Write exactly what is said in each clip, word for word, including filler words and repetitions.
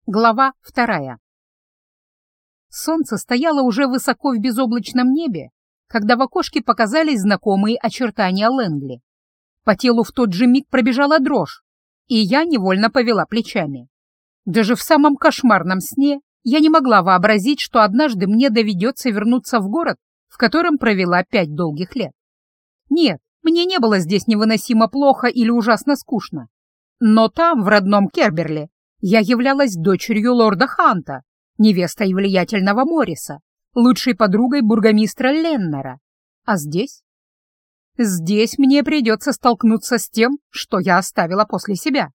Глава вторая. Солнце стояло уже высоко в безоблачном небе, когда в окошке показались знакомые очертания Лэнгли. По телу в тот же миг пробежала дрожь, и я невольно повела плечами. Даже в самом кошмарном сне я не могла вообразить, что однажды мне доведется вернуться в город, в котором провела пять долгих лет. Нет, мне не было здесь невыносимо плохо или ужасно скучно. Но там, в родном Керберли, я являлась дочерью лорда Ханта, невестой влиятельного Морриса, лучшей подругой бургомистра Леннера. А здесь? Здесь мне придется столкнуться с тем, что я оставила после себя.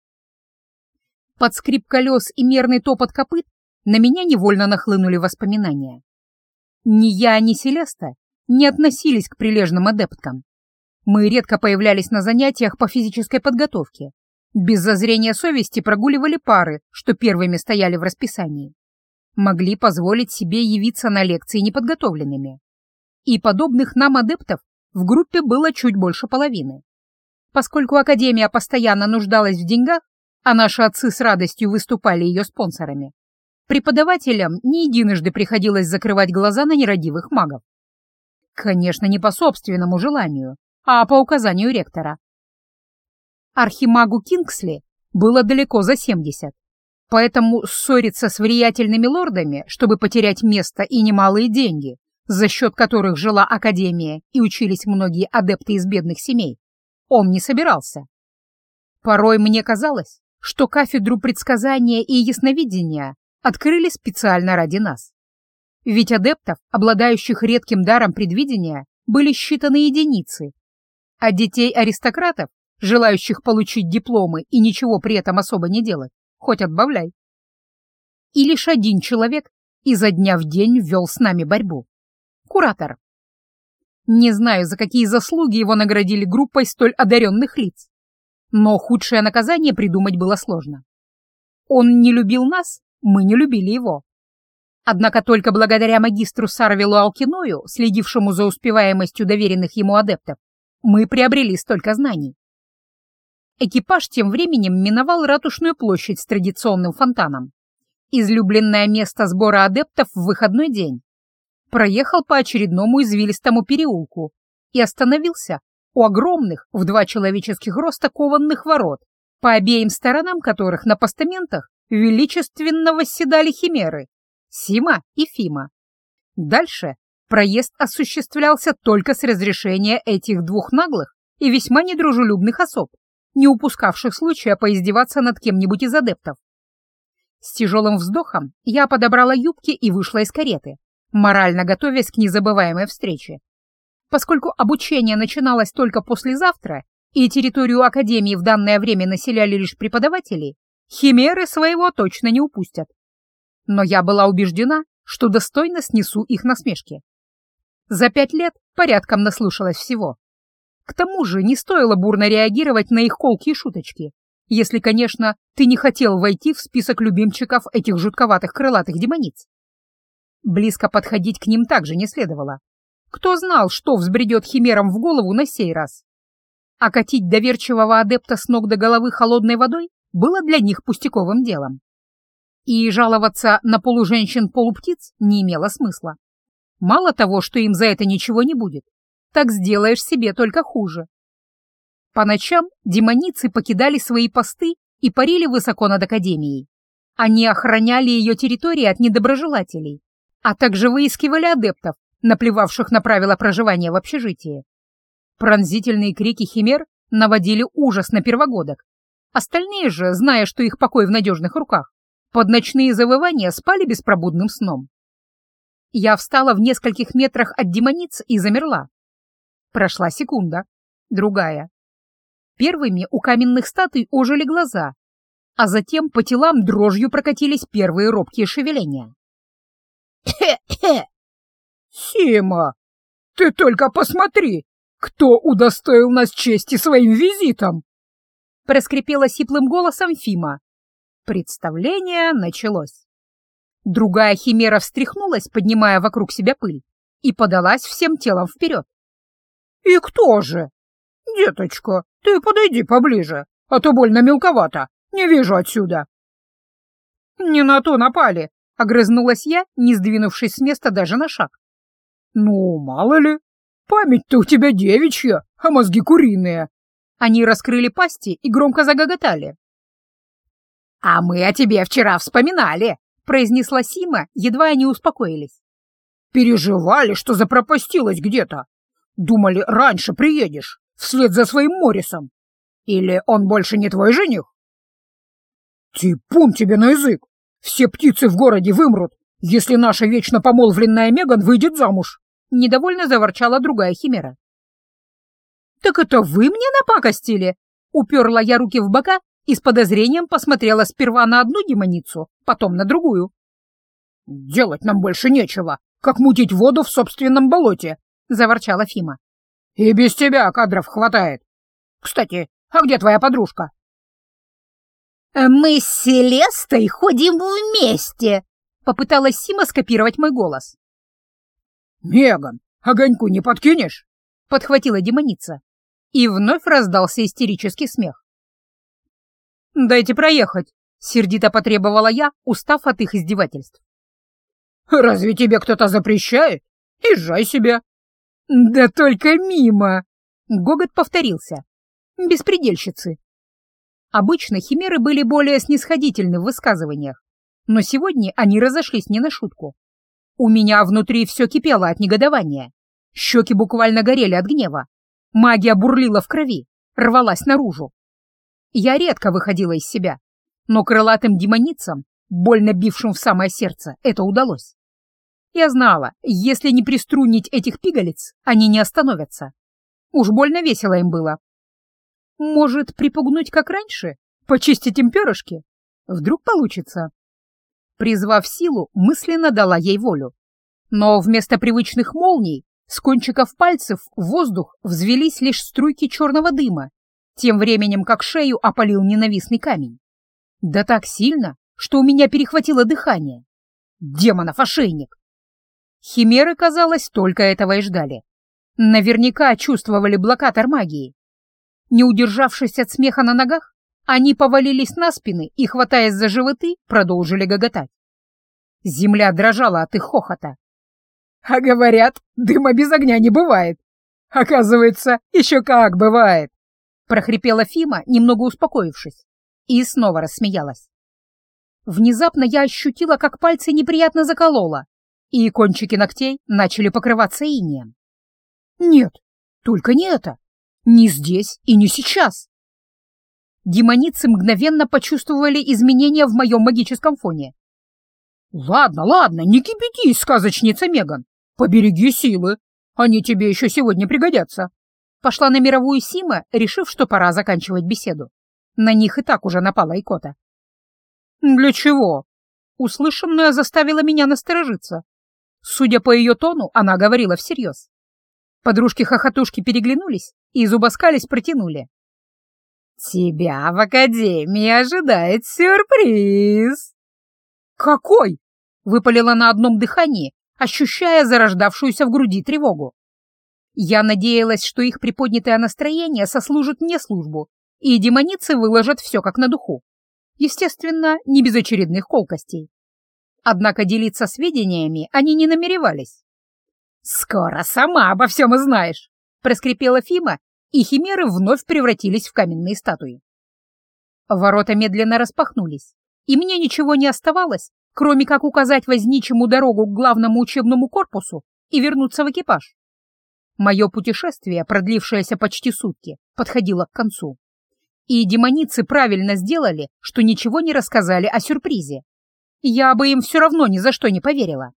Под скрип колес и мерный топот копыт на меня невольно нахлынули воспоминания. Ни я, ни Селеста не относились к прилежным адепткам. Мы редко появлялись на занятиях по физической подготовке. Без зазрения совести прогуливали пары, что первыми стояли в расписании. Могли позволить себе явиться на лекции неподготовленными. И подобных нам адептов в группе было чуть больше половины. Поскольку Академия постоянно нуждалась в деньгах, а наши отцы с радостью выступали ее спонсорами, преподавателям не единожды приходилось закрывать глаза на нерадивых магов. Конечно, не по собственному желанию, а по указанию ректора. Архимагу Кингсли было далеко за семьдесят, поэтому ссориться с влиятельными лордами, чтобы потерять место и немалые деньги, за счет которых жила Академия и учились многие адепты из бедных семей, он не собирался. Порой мне казалось, что кафедру предсказания и ясновидения открыли специально ради нас. Ведь адептов, обладающих редким даром предвидения, были считаны единицы, а детей аристократов, желающих получить дипломы и ничего при этом особо не делать, хоть отбавляй. И лишь один человек изо дня в день вел с нами борьбу. Куратор. Не знаю, за какие заслуги его наградили группой столь одаренных лиц, но худшее наказание придумать было сложно. Он не любил нас, мы не любили его. Однако только благодаря магистру Сарвилу Алкиною, следившему за успеваемостью доверенных ему адептов, мы приобрели столько знаний. Экипаж тем временем миновал Ратушную площадь с традиционным фонтаном, излюбленное место сбора адептов в выходной день, проехал по очередному извилистому переулку и остановился у огромных в два человеческих роста кованных ворот, по обеим сторонам которых на постаментах величественно восседали химеры Сима и Фима. Дальше проезд осуществлялся только с разрешения этих двух наглых и весьма недружелюбных особ, не упускавших случая поиздеваться над кем-нибудь из адептов. С тяжелым вздохом я подобрала юбки и вышла из кареты, морально готовясь к незабываемой встрече. Поскольку обучение начиналось только послезавтра, и территорию Академии в данное время населяли лишь преподаватели, химеры своего точно не упустят. Но я была убеждена, что достойно снесу их насмешки. За пять лет порядком наслушалась всего. К тому же не стоило бурно реагировать на их колки и шуточки, если, конечно, ты не хотел войти в список любимчиков этих жутковатых крылатых демониц. Близко подходить к ним также не следовало. Кто знал, что взбредет химерам в голову на сей раз? Окатить доверчивого адепта с ног до головы холодной водой было для них пустяковым делом. И жаловаться на полуженщин-полуптиц не имело смысла. Мало того, что им за это ничего не будет, так сделаешь себе только хуже. По ночам демоницы покидали свои посты и парили высоко над Академией. Они охраняли ее территории от недоброжелателей, а также выискивали адептов, наплевавших на правила проживания в общежитии. Пронзительные крики химер наводили ужас на первогодок. Остальные же, зная, что их покой в надежных руках, под ночные завывания спали беспробудным сном. Я встала в нескольких метрах от демониц и замерла. Прошла секунда, другая. Первыми у каменных статуй ожили глаза, а затем по телам дрожью прокатились первые робкие шевеления. «Хе-хе! Сима, ты только посмотри, кто удостоил нас чести своим визитом!» Проскрипела сиплым голосом Фима. Представление началось. Другая химера встряхнулась, поднимая вокруг себя пыль, и подалась всем телом вперед. «И кто же? Деточка, ты подойди поближе, а то больно мелковато, не вижу отсюда». «Не на то напали», — огрызнулась я, не сдвинувшись с места даже на шаг. «Ну, мало ли, память-то у тебя девичья, а мозги куриные». Они раскрыли пасти и громко загоготали. «А мы о тебе вчера вспоминали», — произнесла Сима, едва они успокоились. «Переживали, что запропастилась где-то. Думали, раньше приедешь, вслед за своим Моррисом. Или он больше не твой жених?» «Типун тебе на язык! Все птицы в городе вымрут, если наша вечно помолвленная Меган выйдет замуж!» Недовольно заворчала другая химера. «Так это вы мне напакостили?» Уперла я руки в бока и с подозрением посмотрела сперва на одну демоницу, потом на другую. «Делать нам больше нечего, как мутить воду в собственном болоте», — заворчала Фима. «И без тебя кадров хватает. Кстати, а где твоя подружка?» «Мы с Селестой ходим вместе», — попыталась Сима скопировать мой голос. «Меган, огоньку не подкинешь?» — подхватила демоница. И вновь раздался истерический смех. «Дайте проехать», — сердито потребовала я, устав от их издевательств. «Разве тебе кто-то запрещает? Езжай себе». «Да только мимо!» — гогот повторился. «Беспредельщицы». Обычно химеры были более снисходительны в высказываниях, но сегодня они разошлись не на шутку. У меня внутри все кипело от негодования. Щеки буквально горели от гнева. Магия бурлила в крови, рвалась наружу. Я редко выходила из себя, но крылатым демоницам, больно бившим в самое сердце, это удалось. Я знала, если не приструнить этих пигалиц, они не остановятся. Уж больно весело им было. Может, припугнуть как раньше? Почистить им перышки? Вдруг получится? Призвав силу, мысленно дала ей волю. Но вместо привычных молний с кончиков пальцев в воздух взвелись лишь струйки черного дыма, тем временем как шею опалил ненавистный камень. Да так сильно, что у меня перехватило дыхание. Демонов ошейник! Химеры, казалось, только этого и ждали. Наверняка чувствовали блокатор магии. Не удержавшись от смеха на ногах, они повалились на спины и, хватаясь за животы, продолжили гоготать. Земля дрожала от их хохота. «А говорят, дыма без огня не бывает. Оказывается, еще как бывает!» — прохрипела Фима, немного успокоившись, и снова рассмеялась. Внезапно я ощутила, как пальцы неприятно закололо, и кончики ногтей начали покрываться инеем. Нет, только не это. Не здесь и не сейчас. Демоницы мгновенно почувствовали изменения в моем магическом фоне. «Ладно, ладно, не кипятись, сказочница Меган. Побереги силы, они тебе еще сегодня пригодятся». Пошла на мировую Сима, решив, что пора заканчивать беседу. На них и так уже напала икота. «Для чего?» Услышанное заставило меня насторожиться. Судя по ее тону, она говорила всерьез. Подружки-хохотушки переглянулись и зубоскались протянули. «Тебя в академии ожидает сюрприз!» «Какой?» — выпалила на одном дыхании, ощущая зарождавшуюся в груди тревогу. Я надеялась, что их приподнятое настроение сослужит мне службу, и демоницы выложат все как на духу. Естественно, не без очередных колкостей. Однако делиться сведениями они не намеревались. «Скоро сама обо всем узнаешь!» — проскрипела Фима, и химеры вновь превратились в каменные статуи. Ворота медленно распахнулись, и мне ничего не оставалось, кроме как указать возничему дорогу к главному учебному корпусу и вернуться в экипаж. Мое путешествие, продлившееся почти сутки, подходило к концу. И демоницы правильно сделали, что ничего не рассказали о сюрпризе. Я бы им все равно ни за что не поверила.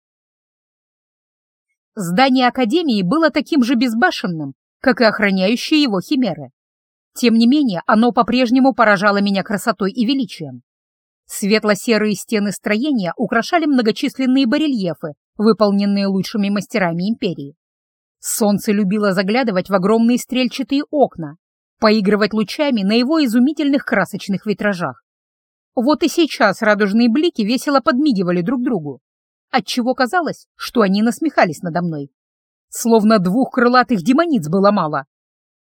Здание Академии было таким же безбашенным, как и охраняющие его химеры. Тем не менее, оно по-прежнему поражало меня красотой и величием. Светло-серые стены строения украшали многочисленные барельефы, выполненные лучшими мастерами империи. Солнце любило заглядывать в огромные стрельчатые окна, поигрывать лучами на его изумительных красочных витражах. Вот и сейчас радужные блики весело подмигивали друг другу, отчего казалось, что они насмехались надо мной. Словно двух крылатых демониц было мало.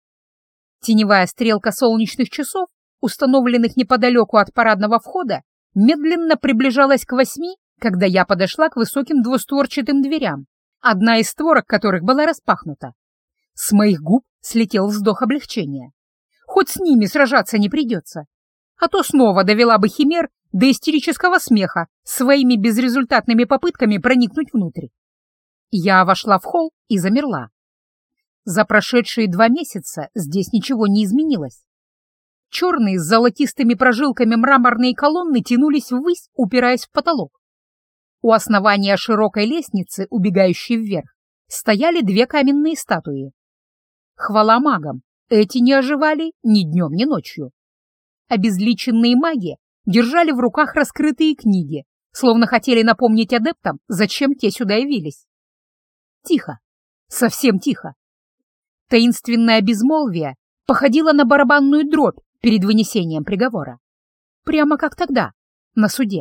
Теневая стрелка солнечных часов, установленных неподалеку от парадного входа, медленно приближалась к восьми, когда я подошла к высоким двустворчатым дверям, одна из створок которых была распахнута. С моих губ слетел вздох облегчения. Хоть с ними сражаться не придется, а то снова довела бы химер до истерического смеха своими безрезультатными попытками проникнуть внутрь. Я вошла в холл и замерла. За прошедшие два месяца здесь ничего не изменилось. Черные с золотистыми прожилками мраморные колонны тянулись ввысь, упираясь в потолок. У основания широкой лестницы, убегающей вверх, стояли две каменные статуи. Хвала магам, эти не оживали ни днем, ни ночью. Обезличенные маги держали в руках раскрытые книги, словно хотели напомнить адептам, зачем те сюда явились. Тихо, совсем тихо. Таинственное безмолвие походило на барабанную дробь перед вынесением приговора. Прямо как тогда, на суде.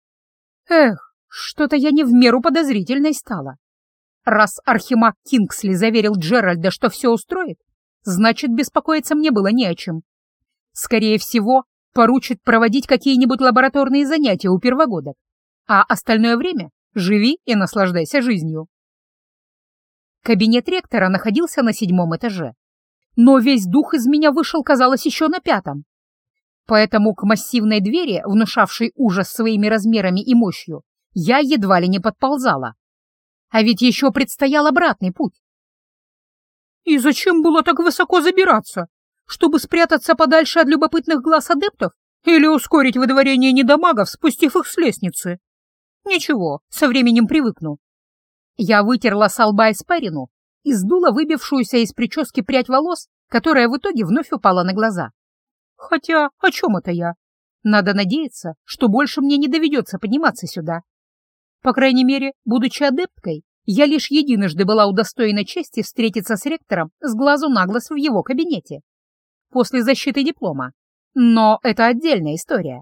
Эх, что-то я не в меру подозрительной стала. Раз архимаг Кингсли заверил Джеральда, что все устроит, значит, беспокоиться мне было не о чем. Скорее всего, поручит проводить какие-нибудь лабораторные занятия у первогодок, а остальное время живи и наслаждайся жизнью. Кабинет ректора находился на седьмом этаже, но весь дух из меня вышел, казалось, еще на пятом. Поэтому к массивной двери, внушавшей ужас своими размерами и мощью, я едва ли не подползала. А ведь еще предстоял обратный путь. И зачем было так высоко забираться? Чтобы спрятаться подальше от любопытных глаз адептов или ускорить выдворение недомагов, спустив их с лестницы? Ничего, со временем привыкну. Я вытерла со лба испарину и сдула выбившуюся из прически прядь волос, которая в итоге вновь упала на глаза. Хотя, о чем это я? Надо надеяться, что больше мне не доведется подниматься сюда. По крайней мере, будучи адепткой, я лишь единожды была удостоена чести встретиться с ректором с глазу на глаз в его кабинете. После защиты диплома. Но это отдельная история.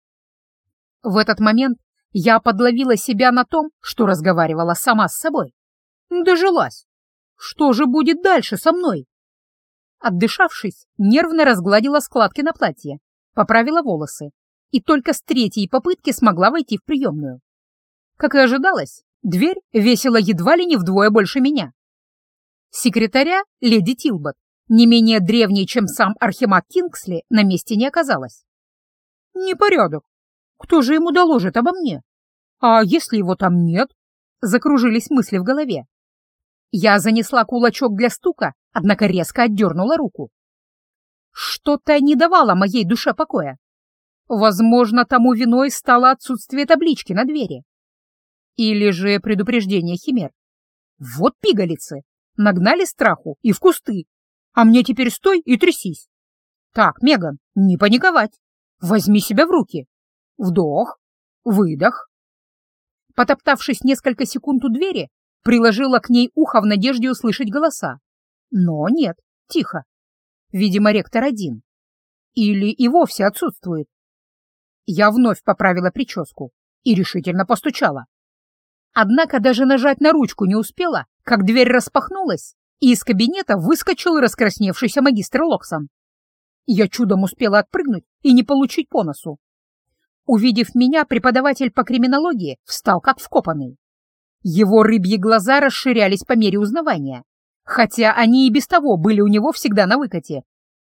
В этот момент я подловила себя на том, что разговаривала сама с собой. Дожилась. Что же будет дальше со мной? Отдышавшись, нервно разгладила складки на платье, поправила волосы и только с третьей попытки смогла войти в приемную. Как и ожидалось, дверь весила едва ли не вдвое больше меня. Секретаря, леди Тилбот, не менее древней, чем сам архимаг Кингсли, на месте не оказалось. Непорядок. Кто же ему доложит обо мне? А если его там нет? Закружились мысли в голове. Я занесла кулачок для стука, однако резко отдернула руку. Что-то не давало моей душе покоя. Возможно, тому виной стало отсутствие таблички на двери. Или же предупреждение химер. Вот пигалицы. Нагнали страху и в кусты. А мне теперь стой и трясись. Так, Меган, не паниковать. Возьми себя в руки. Вдох, выдох. Потоптавшись несколько секунд у двери, приложила к ней ухо в надежде услышать голоса. Но нет, тихо. Видимо, ректор один. Или и вовсе отсутствует. Я вновь поправила прическу и решительно постучала. Однако даже нажать на ручку не успела, как дверь распахнулась, и из кабинета выскочил раскрасневшийся магистр Локсон. Я чудом успела отпрыгнуть и не получить по носу. Увидев меня, преподаватель по криминологии встал как вкопанный. Его рыбьи глаза расширялись по мере узнавания, хотя они и без того были у него всегда на выкате.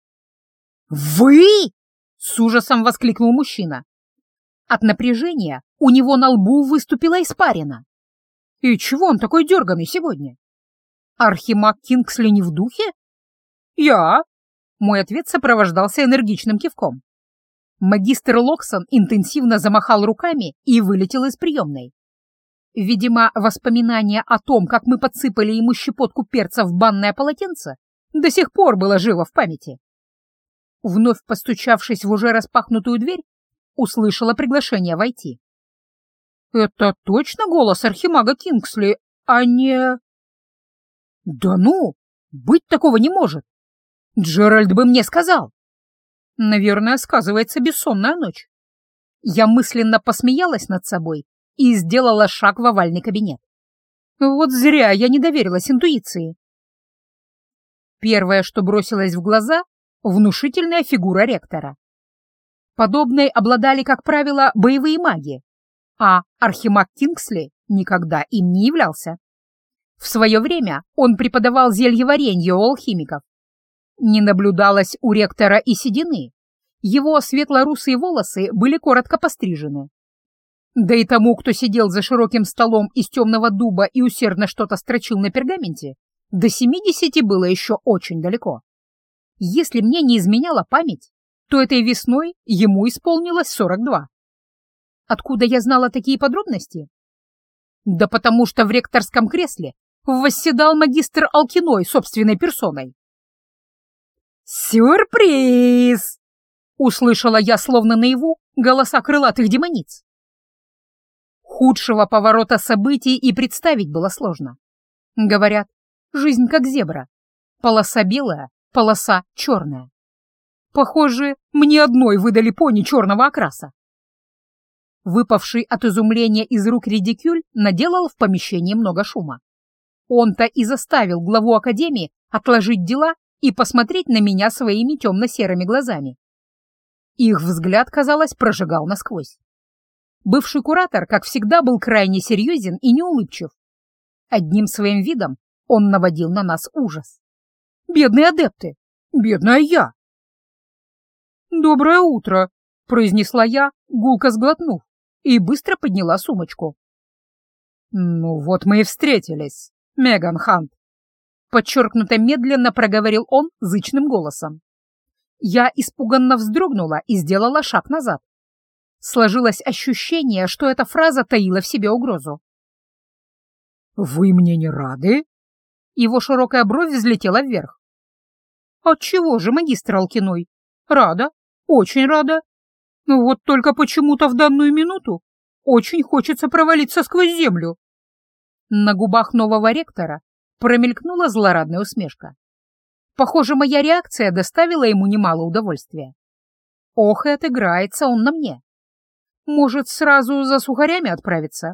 «Вы?» — с ужасом воскликнул мужчина. От напряжения у него на лбу выступила испарина. И чего он такой дерганый сегодня? Архимаг Кингсли не в духе? Я. Мой ответ сопровождался энергичным кивком. Магистр Локсон интенсивно замахал руками и вылетел из приемной. Видимо, воспоминание о том, как мы подсыпали ему щепотку перца в банное полотенце, до сих пор было живо в памяти. Вновь постучавшись в уже распахнутую дверь, услышала приглашение войти. «Это точно голос архимага Кингсли, а не...» «Да ну, быть такого не может! Джеральд бы мне сказал!» Наверное, сказывается бессонная ночь. Я мысленно посмеялась над собой и сделала шаг в овальный кабинет. Вот зря я не доверилась интуиции. Первое, что бросилось в глаза — внушительная фигура ректора. Подобной обладали, как правило, боевые маги, а архимаг Кингсли никогда им не являлся. В свое время он преподавал зельеваренье у алхимиков. Не наблюдалось у ректора и седины. Его светло-русые волосы были коротко пострижены. Да и тому, кто сидел за широким столом из темного дуба и усердно что-то строчил на пергаменте, до семидесяти было еще очень далеко. Если мне не изменяла память, то этой весной ему исполнилось сорок два. Откуда я знала такие подробности? Да потому что в ректорском кресле восседал магистр Алкиной собственной персоной. «Сюрприз!» — услышала я словно наяву голоса крылатых демониц. Худшего поворота событий и представить было сложно. Говорят, жизнь как зебра. Полоса белая, полоса черная. Похоже, мне одной выдали пони черного окраса. Выпавший от изумления из рук редикюль наделал в помещении много шума. Он-то и заставил главу академии отложить дела и посмотреть на меня своими темно-серыми глазами. Их взгляд, казалось, прожигал насквозь. Бывший куратор, как всегда, был крайне серьезен и неулыбчив. Одним своим видом он наводил на нас ужас. Бедные адепты! Бедная я! «Доброе утро!» — произнесла я, гулко сглотнув, и быстро подняла сумочку. «Ну вот мы и встретились, Меган Хант!» Подчеркнуто медленно проговорил он зычным голосом. Я испуганно вздрогнула и сделала шаг назад. Сложилось ощущение, что эта фраза таила в себе угрозу. «Вы мне не рады?» Его широкая бровь взлетела вверх. «Отчего же, магистр Алкиной? Рада, очень рада. Вот только почему-то в данную минуту очень хочется провалиться сквозь землю». На губах нового ректора промелькнула злорадная усмешка. Похоже, моя реакция доставила ему немало удовольствия. Ох, и отыграется он на мне. Может, сразу за сухарями отправиться?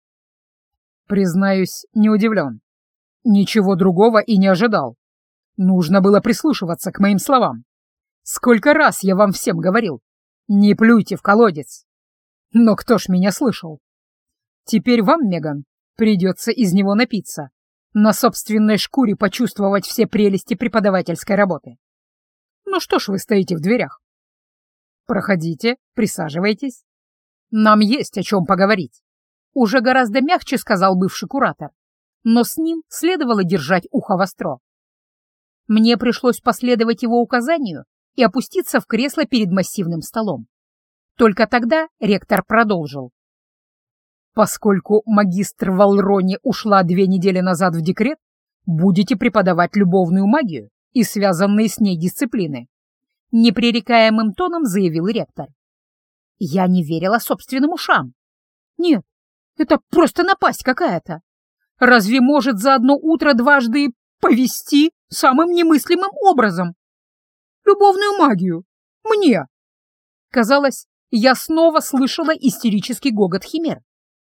Признаюсь, не удивлен. Ничего другого и не ожидал. Нужно было прислушиваться к моим словам. Сколько раз я вам всем говорил, не плюйте в колодец. Но кто ж меня слышал? Теперь вам, Меган, придется из него напиться, на собственной шкуре почувствовать все прелести преподавательской работы. Ну что ж вы стоите в дверях? Проходите, присаживайтесь. Нам есть о чем поговорить. Уже гораздо мягче сказал бывший куратор, но с ним следовало держать ухо востро. Мне пришлось последовать его указанию и опуститься в кресло перед массивным столом. Только тогда ректор продолжил. Поскольку магистр Валрони ушла две недели назад в декрет, будете преподавать любовную магию и связанные с ней дисциплины. Непререкаемым тоном заявил ректор. Я не верила собственным ушам. Нет, это просто напасть какая-то. Разве может за одно утро дважды повести самым немыслимым образом? Любовную магию. Мне. Казалось, я снова слышала истерический гогот химер.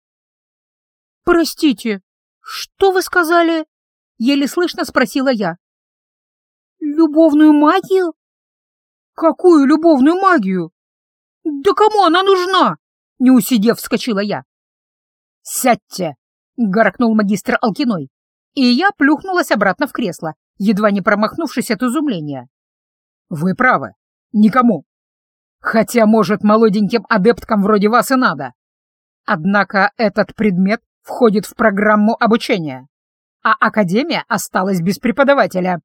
«Простите, что вы сказали?» — еле слышно спросила я. «Любовную магию? Какую любовную магию? Да кому она нужна?» — не усидев, вскочила я. «Сядьте!» — гаркнул магистр Алкиной, и я плюхнулась обратно в кресло, едва не промахнувшись от изумления. «Вы правы, никому. Хотя, может, молоденьким адепткам вроде вас и надо. Однако этот предмет входит в программу обучения, а академия осталась без преподавателя».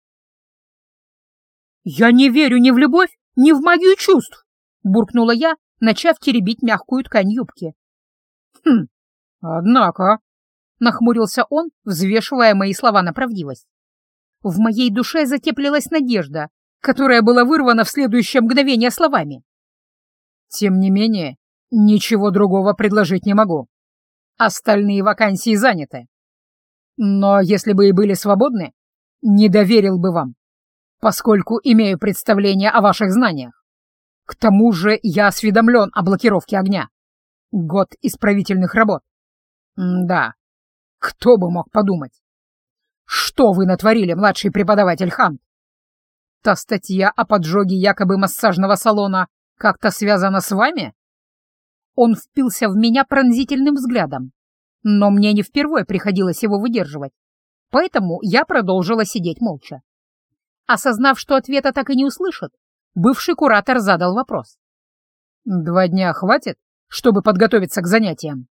«Я не верю ни в любовь, ни в магию чувств», — буркнула я, начав теребить мягкую ткань юбки. «Хм, однако», — нахмурился он, взвешивая мои слова на правдивость. В моей душе затеплилась надежда, которая была вырвана в следующее мгновение словами. «Тем не менее, ничего другого предложить не могу. Остальные вакансии заняты. Но если бы и были свободны, не доверил бы вам, поскольку имею представление о ваших знаниях. К тому же я осведомлен о блокировке огня. Год исправительных работ. М-да, кто бы мог подумать. Что вы натворили, младший преподаватель Хант? Та статья о поджоге якобы массажного салона, как-то связано с вами?» Он впился в меня пронзительным взглядом, но мне не впервые приходилось его выдерживать, поэтому я продолжила сидеть молча. Осознав, что ответа так и не услышит, бывший куратор задал вопрос. «Два дня хватит, чтобы подготовиться к занятиям?»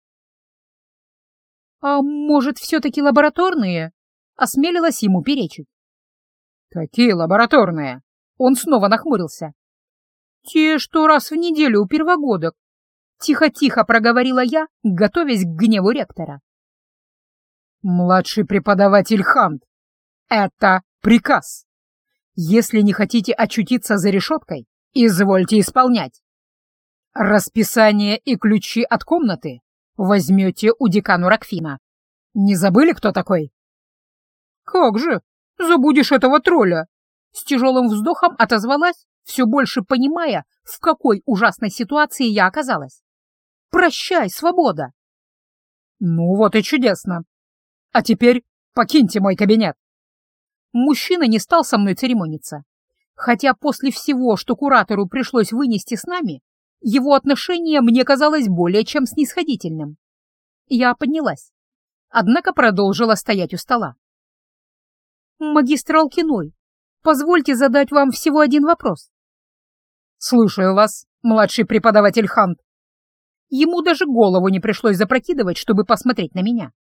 «А может, все-таки лабораторные?» — осмелилась ему перечить. «Какие лабораторные?» — он снова нахмурился. «Те, что раз в неделю у первогодок». Тихо-тихо проговорила я, готовясь к гневу ректора. «Младший преподаватель Хант, это приказ. Если не хотите очутиться за решеткой, извольте исполнять. Расписание и ключи от комнаты возьмете у декану Ракфина. Не забыли, кто такой?» «Как же, забудешь этого тролля!» С тяжелым вздохом отозвалась, все больше понимая, в какой ужасной ситуации я оказалась. «Прощай, свобода!» «Ну вот и чудесно. А теперь покиньте мой кабинет». Мужчина не стал со мной церемониться, хотя после всего, что куратору пришлось вынести с нами, его отношение мне казалось более чем снисходительным. Я поднялась, однако продолжила стоять у стола. «Магистр Алкиной, позвольте задать вам всего один вопрос». «Слушаю вас, младший преподаватель Хант». Ему даже голову не пришлось запрокидывать, чтобы посмотреть на меня.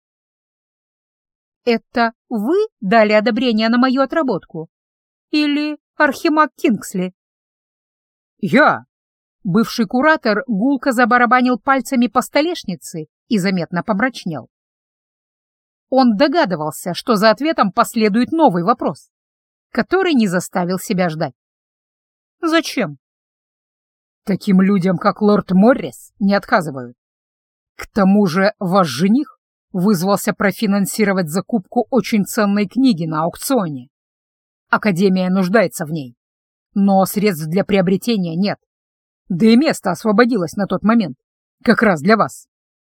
«Это вы дали одобрение на мою отработку? Или архимаг Кингсли?» «Я!» Бывший куратор гулко забарабанил пальцами по столешнице и заметно помрачнел. Он догадывался, что за ответом последует новый вопрос, который не заставил себя ждать. «Зачем?» «Таким людям, как лорд Моррис, не отказывают. К тому же ваш жених вызвался профинансировать закупку очень ценной книги на аукционе. Академия нуждается в ней, но средств для приобретения нет. Да и место освободилось на тот момент, как раз для вас».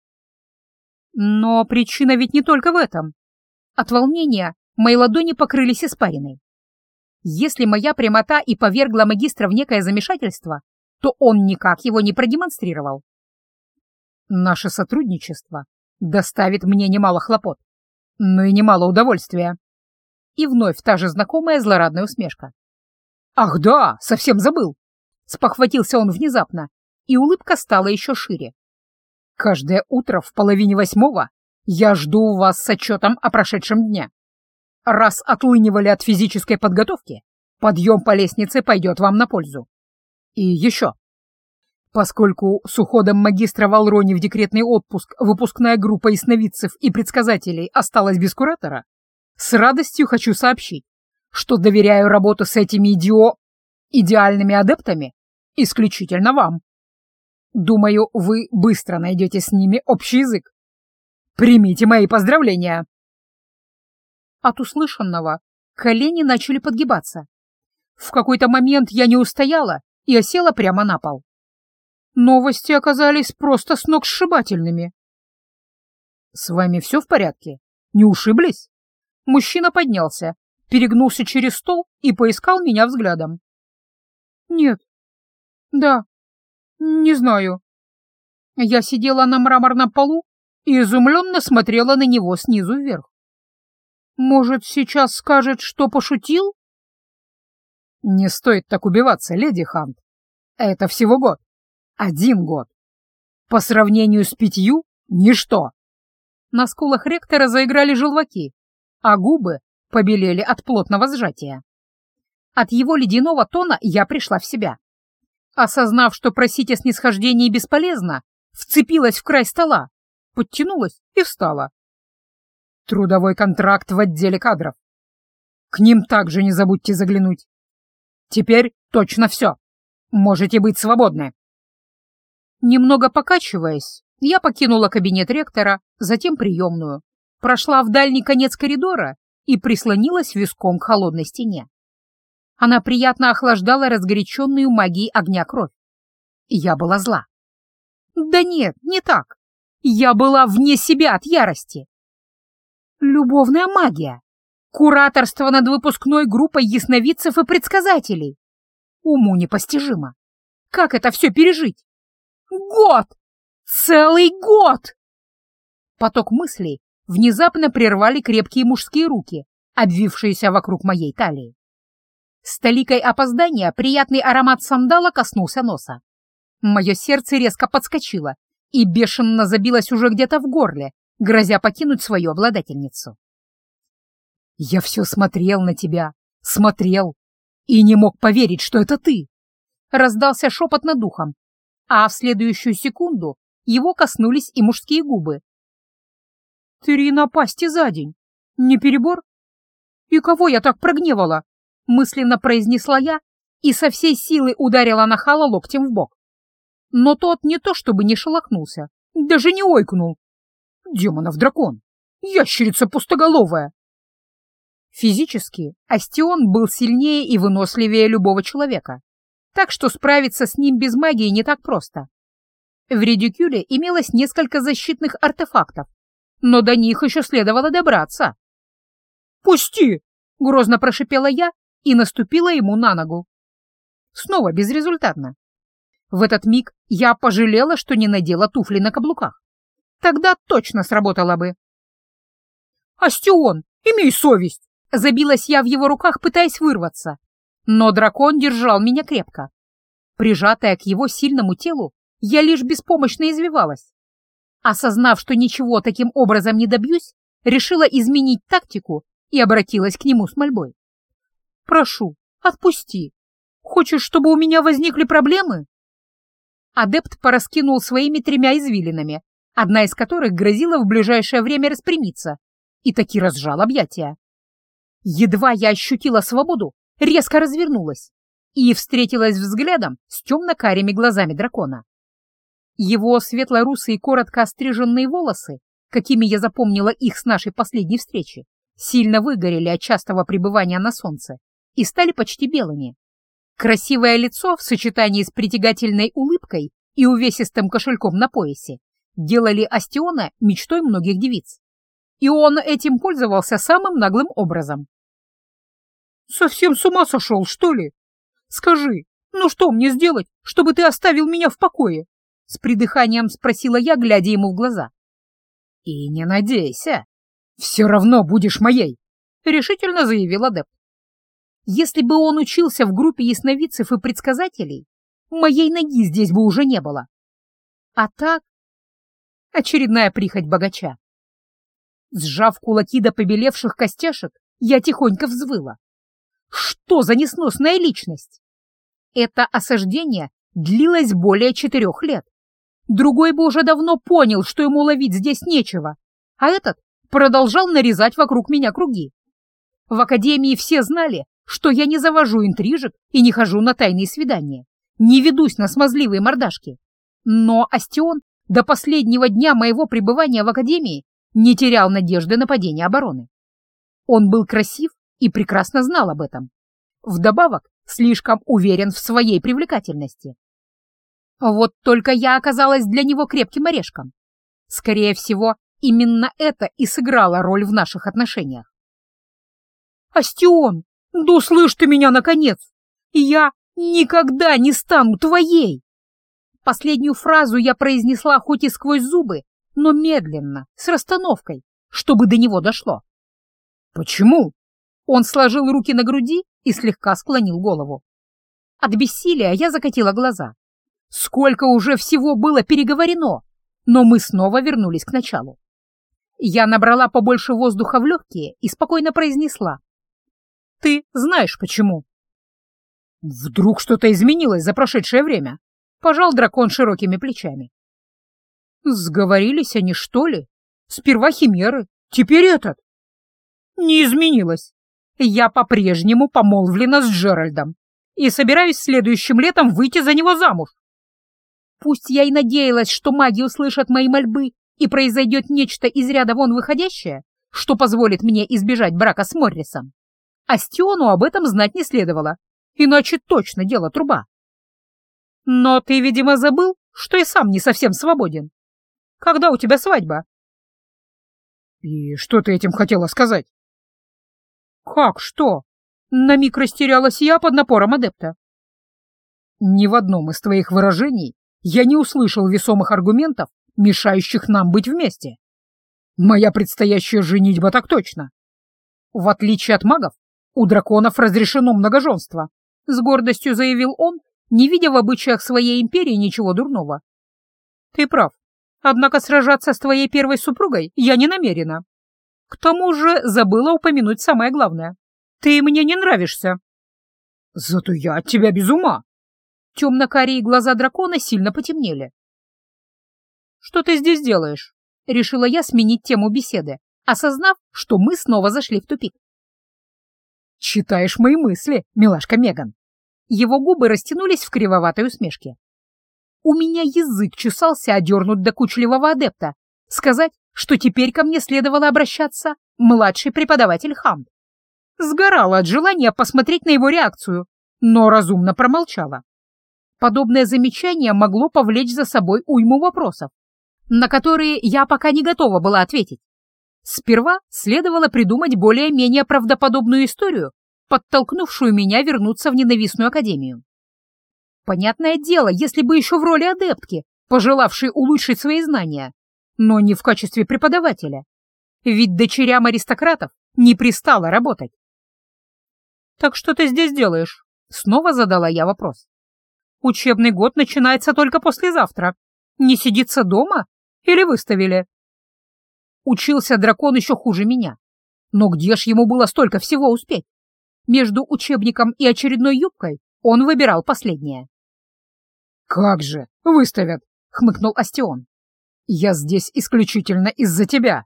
Но причина ведь не только в этом. От волнения мои ладони покрылись испариной. Если моя прямота и повергла магистра в некое замешательство, то он никак его не продемонстрировал. «Наше сотрудничество доставит мне немало хлопот, но и немало удовольствия». И вновь та же знакомая злорадная усмешка. «Ах да, совсем забыл!» Спохватился он внезапно, и улыбка стала еще шире. «Каждое утро в половине восьмого я жду вас с отчетом о прошедшем дне. Раз отлынивали от физической подготовки, подъем по лестнице пойдет вам на пользу. И еще. Поскольку с уходом магистра Валрони в декретный отпуск выпускная группа ясновидцев и предсказателей осталась без куратора, с радостью хочу сообщить, что доверяю работу с этими идио... идеальными адептами исключительно вам. Думаю, вы быстро найдете с ними общий язык. Примите мои поздравления». От услышанного колени начали подгибаться. В какой-то момент я не устояла и осела прямо на пол. Новости оказались просто сногсшибательными. «С вами все в порядке? Не ушиблись?» Мужчина поднялся, перегнулся через стол и поискал меня взглядом. «Нет. Да. Не знаю». Я сидела на мраморном полу и изумленно смотрела на него снизу вверх. «Может, сейчас скажет, что пошутил?» «Не стоит так убиваться, леди Хант. Это всего год. Один год. По сравнению с пятью — ничто». На скулах ректора заиграли желваки, а губы побелели от плотного сжатия. От его ледяного тона я пришла в себя. Осознав, что просить о снисхождении бесполезно, вцепилась в край стола, подтянулась и встала. «Трудовой контракт в отделе кадров. К ним также не забудьте заглянуть. Теперь точно все. Можете быть свободны». Немного покачиваясь, я покинула кабинет ректора, затем приемную, прошла в дальний конец коридора и прислонилась виском к холодной стене. Она приятно охлаждала разгоряченную магией огня кровь. Я была зла. Да нет, не так. Я была вне себя от ярости. Любовная магия. Кураторство над выпускной группой ясновидцев и предсказателей. Уму непостижимо. Как это все пережить? Год! Целый год! Поток мыслей внезапно прервали крепкие мужские руки, обвившиеся вокруг моей талии. С толикой опоздания приятный аромат сандала коснулся носа. Мое сердце резко подскочило и бешено забилось уже где-то в горле, грозя покинуть свою обладательницу. «Я все смотрел на тебя, смотрел, и не мог поверить, что это ты!» Раздался шепот над духом, а в следующую секунду его коснулись и мужские губы. «Три напасти за день! Не перебор? И кого я так прогневала?» Мысленно произнесла я и со всей силы ударила нахала локтем в бок. Но тот не то чтобы не шелохнулся, даже не ойкнул. «Демонов дракон! Ящерица пустоголовая!» Физически Астион был сильнее и выносливее любого человека, так что справиться с ним без магии не так просто. В редикюле имелось несколько защитных артефактов, но до них еще следовало добраться. «Пусти!» — грозно прошипела я и наступила ему на ногу. Снова безрезультатно. В этот миг я пожалела, что не надела туфли на каблуках. Тогда точно сработало бы. «Астион, имей совесть!» Забилась я в его руках, пытаясь вырваться. Но дракон держал меня крепко. Прижатая к его сильному телу, я лишь беспомощно извивалась. Осознав, что ничего таким образом не добьюсь, решила изменить тактику и обратилась к нему с мольбой. «Прошу, отпусти. Хочешь, чтобы у меня возникли проблемы?» Адепт пораскинул своими тремя извилинами, одна из которых грозила в ближайшее время распрямиться, и таки разжал объятия. Едва я ощутила свободу, резко развернулась и встретилась взглядом с темно-карими глазами дракона. Его светло-русые коротко остриженные волосы, какими я запомнила их с нашей последней встречи, сильно выгорели от частого пребывания на солнце и стали почти белыми. Красивое лицо в сочетании с притягательной улыбкой и увесистым кошельком на поясе делали Астиона мечтой многих девиц. И он этим пользовался самым наглым образом. «Совсем с ума сошел, что ли? Скажи, ну что мне сделать, чтобы ты оставил меня в покое?» С придыханием спросила я, глядя ему в глаза. «И не надейся, все равно будешь моей», — решительно заявил адепт. Если бы он учился в группе ясновидцев и предсказателей, моей ноги здесь бы уже не было. А так... Очередная прихоть богача. Сжав кулаки до побелевших костяшек, я тихонько взвыла. Что за несносная личность? Это осаждение длилось более четырех лет. Другой бы уже давно понял, что ему ловить здесь нечего, а этот продолжал нарезать вокруг меня круги. В академии все знали, что я не завожу интрижек и не хожу на тайные свидания, не ведусь на смазливые мордашки. Но Астион до последнего дня моего пребывания в академии не терял надежды на падение обороны. Он был красив и прекрасно знал об этом. Вдобавок, слишком уверен в своей привлекательности. Вот только я оказалась для него крепким орешком. Скорее всего, именно это и сыграло роль в наших отношениях. «Астион, да услышь ты меня, наконец! Я никогда не стану твоей!» Последнюю фразу я произнесла хоть и сквозь зубы, но медленно, с расстановкой, чтобы до него дошло. «Почему?» Он сложил руки на груди и слегка склонил голову. От бессилия я закатила глаза. Сколько уже всего было переговорено, но мы снова вернулись к началу. Я набрала побольше воздуха в легкие и спокойно произнесла. «Ты знаешь, почему?» «Вдруг что-то изменилось за прошедшее время?» — пожал дракон широкими плечами. «Сговорились они, что ли? Сперва химеры, теперь этот?» «Не изменилось. Я по-прежнему помолвлена с Джеральдом и собираюсь следующим летом выйти за него замуж. Пусть я и надеялась, что маги услышат мои мольбы и произойдет нечто из ряда вон выходящее, что позволит мне избежать брака с Моррисом. Астиону об этом знать не следовало, иначе точно дело труба. Но ты, видимо, забыл, что и сам не совсем свободен. Когда у тебя свадьба?» «И что ты этим хотела сказать?» «Как что?» — на миг растерялась я под напором адепта. Ни в одном из твоих выражений я не услышал весомых аргументов, мешающих нам быть вместе. Моя предстоящая женитьба так точно. В отличие от магов, у драконов разрешено многоженство, с гордостью заявил он, не видя в обычаях своей империи ничего дурного. Ты прав, однако сражаться с твоей первой супругой я не намерена. К тому же забыла упомянуть самое главное. Ты мне не нравишься. Зато я от тебя без ума. Темно-карие глаза дракона сильно потемнели. «Что ты здесь делаешь?» — решила я сменить тему беседы, осознав, что мы снова зашли в тупик. «Читаешь мои мысли, милашка Меган». Его губы растянулись в кривоватой усмешке. У меня язык чесался одернуть докучливого адепта, сказать, что теперь ко мне следовало обращаться младший преподаватель Хант. Сгорала от желания посмотреть на его реакцию, но разумно промолчала. Подобное замечание могло повлечь за собой уйму вопросов, на которые я пока не готова была ответить. Сперва следовало придумать более-менее правдоподобную историю, подтолкнувшую меня вернуться в ненавистную академию. Понятное дело, если бы еще в роли адептки, пожелавшей улучшить свои знания, но не в качестве преподавателя, ведь дочерям аристократов не пристало работать. «Так что ты здесь делаешь?» — снова задала я вопрос. «Учебный год начинается только послезавтра. Не сидится дома или выставили?» Учился дракон еще хуже меня. Но где ж ему было столько всего успеть? Между учебником и очередной юбкой он выбирал последнее. «Как же, выставят!» — хмыкнул Астион. «Я здесь исключительно из-за тебя».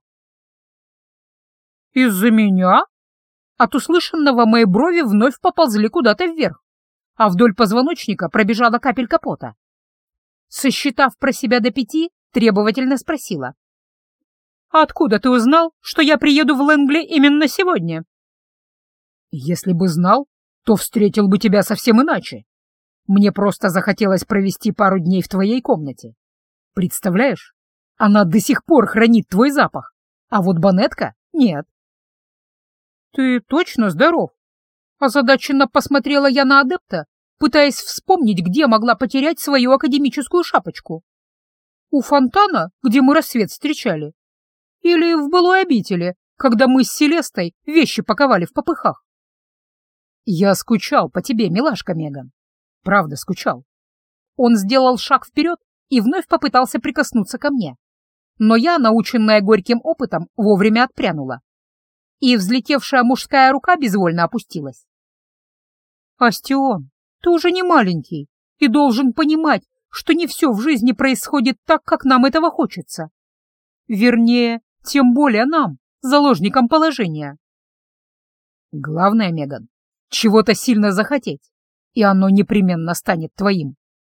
«Из-за меня?» От услышанного мои брови вновь поползли куда-то вверх, а вдоль позвоночника пробежала капелька пота. Сосчитав про себя до пяти, требовательно спросила. «Откуда ты узнал, что я приеду в Лэнгли именно сегодня?» «Если бы знал, то встретил бы тебя совсем иначе. Мне просто захотелось провести пару дней в твоей комнате. Представляешь, она до сих пор хранит твой запах, а вот Банетка — нет». «Ты точно здоров?» Озадаченно посмотрела я на адепта, пытаясь вспомнить, где могла потерять свою академическую шапочку. У фонтана, где мы рассвет встречали? Или в былой обители, когда мы с Селестой вещи паковали в попыхах? «Я скучал по тебе, милашка Меган. Правда, скучал». Он сделал шаг вперед и вновь попытался прикоснуться ко мне. Но я, наученная горьким опытом, вовремя отпрянула. И взлетевшая мужская рука безвольно опустилась. «Астион, ты уже не маленький и должен понимать, что не все в жизни происходит так, как нам этого хочется. Вернее, тем более нам, заложникам положения. Главное, Меган, чего-то сильно захотеть, и оно непременно станет твоим».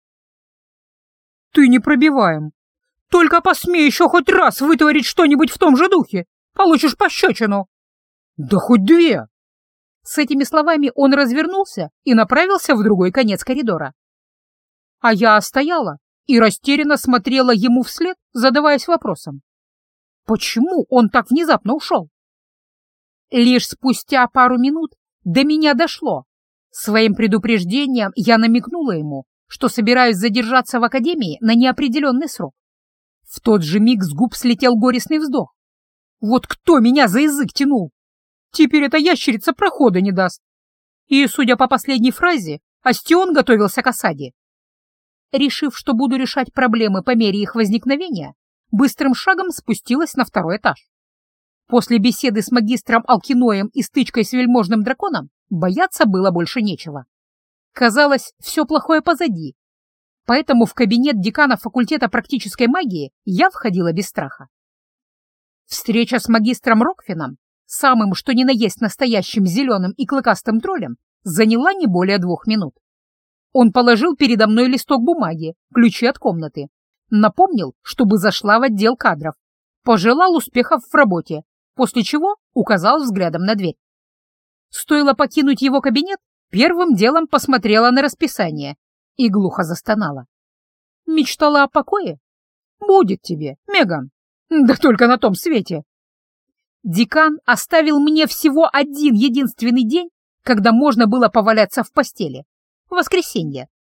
«Ты непробиваем. Только посмей еще хоть раз вытворить что-нибудь в том же духе, получишь пощечину». «Да хоть две!» С этими словами он развернулся и направился в другой конец коридора. А я стояла и растерянно смотрела ему вслед, задаваясь вопросом. Почему он так внезапно ушел? Лишь спустя пару минут до меня дошло. Своим предупреждением я намекнула ему, что собираюсь задержаться в академии на неопределенный срок. В тот же миг с губ слетел горестный вздох. Вот кто меня за язык тянул? Теперь эта ящерица прохода не даст. И, судя по последней фразе, Астион готовился к осаде. Решив, что буду решать проблемы по мере их возникновения, быстрым шагом спустилась на второй этаж. После беседы с магистром Алкиноем и стычкой с вельможным драконом бояться было больше нечего. Казалось, все плохое позади. Поэтому в кабинет декана факультета практической магии я входила без страха. Встреча с магистром Рокфином, самым что ни на есть настоящим зеленым и клыкастым троллем, заняла не более двух минут. Он положил передо мной листок бумаги, ключи от комнаты, напомнил, чтобы зашла в отдел кадров, пожелал успехов в работе, после чего указал взглядом на дверь. Стоило покинуть его кабинет, первым делом посмотрела на расписание и глухо застонала. Мечтала о покое? Будет тебе, Меган, да только на том свете. Декан оставил мне всего один единственный день, когда можно было поваляться в постели — воскресенье.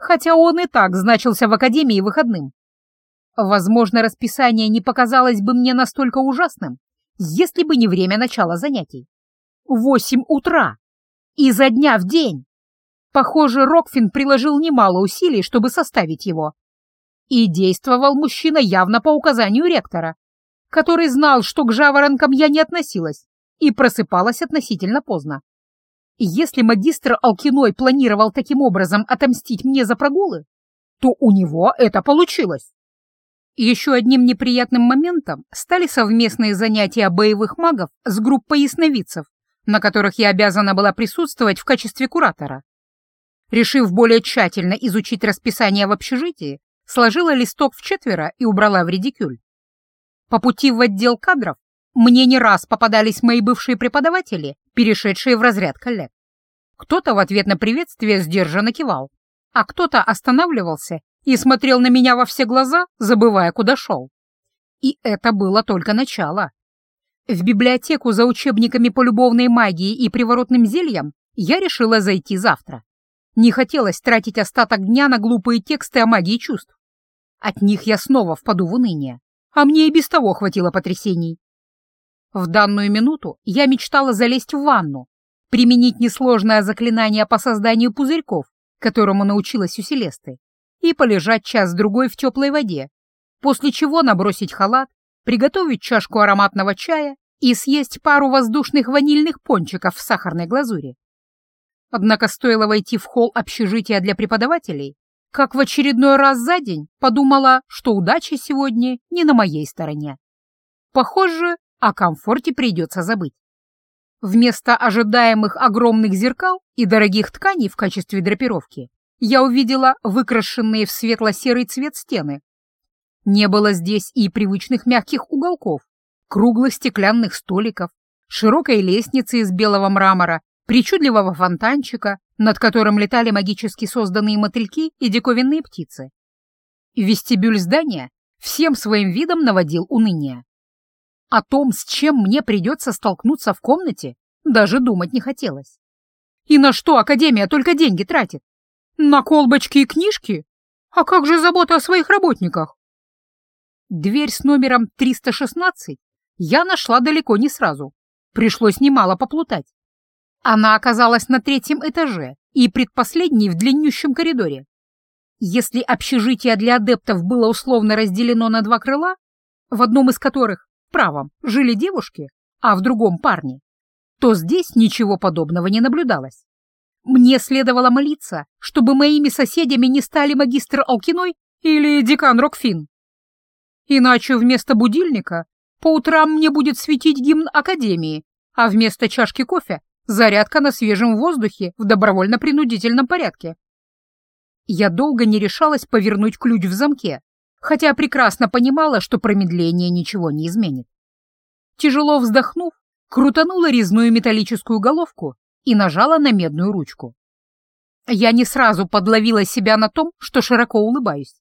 хотя он и так значился в академии выходным. Возможно, расписание не показалось бы мне настолько ужасным, если бы не время начала занятий. Восемь утра. Изо дня в день. Похоже, Рокфин приложил немало усилий, чтобы составить его. И действовал мужчина явно по указанию ректора, который знал, что к жаворонкам я не относилась и просыпалась относительно поздно. Если магистр Алкиной планировал таким образом отомстить мне за прогулы, то у него это получилось. Еще одним неприятным моментом стали совместные занятия боевых магов с группой ясновидцев, на которых я обязана была присутствовать в качестве куратора. Решив более тщательно изучить расписание в общежитии, сложила листок вчетверо и убрала в редикюль. По пути в отдел кадров мне не раз попадались мои бывшие преподаватели, перешедшие в разряд коллег. Кто-то в ответ на приветствие сдержанно кивал, а кто-то останавливался и смотрел на меня во все глаза, забывая, куда шел. И это было только начало. В библиотеку за учебниками по любовной магии и приворотным зельям я решила зайти завтра. Не хотелось тратить остаток дня на глупые тексты о магии чувств. От них я снова впаду в уныние, а мне и без того хватило потрясений. В данную минуту я мечтала залезть в ванну, применить несложное заклинание по созданию пузырьков, которому научилась у Селесты, и полежать час-другой в теплой воде, после чего набросить халат, приготовить чашку ароматного чая и съесть пару воздушных ванильных пончиков в сахарной глазури. Однако стоило войти в холл общежития для преподавателей, как в очередной раз за день подумала, что удача сегодня не на моей стороне. Похоже, о комфорте придется забыть. Вместо ожидаемых огромных зеркал и дорогих тканей в качестве драпировки я увидела выкрашенные в светло-серый цвет стены. Не было здесь и привычных мягких уголков, круглых стеклянных столиков, широкой лестницы из белого мрамора, причудливого фонтанчика, над которым летали магически созданные мотыльки и диковинные птицы. Вестибюль здания всем своим видом наводил уныние. О том, с чем мне придется столкнуться в комнате, даже думать не хотелось. И на что Академия только деньги тратит? На колбочки и книжки? А как же забота о своих работниках? Дверь с номером триста шестнадцать я нашла далеко не сразу. Пришлось немало поплутать. Она оказалась на третьем этаже и предпоследней в длиннющем коридоре. Если общежитие для адептов было условно разделено на два крыла, в одном из которых, в правом, жили девушки, а в другом — парни, то здесь ничего подобного не наблюдалось. Мне следовало молиться, чтобы моими соседями не стали магистр Алкиной или декан Рокфин. Иначе вместо будильника по утрам мне будет светить гимн Академии, а вместо чашки кофе — зарядка на свежем воздухе в добровольно-принудительном порядке. Я долго не решалась повернуть ключ в замке, хотя прекрасно понимала, что промедление ничего не изменит. Тяжело вздохнув, крутанула резную металлическую головку и нажала на медную ручку. Я не сразу подловила себя на том, что широко улыбаюсь.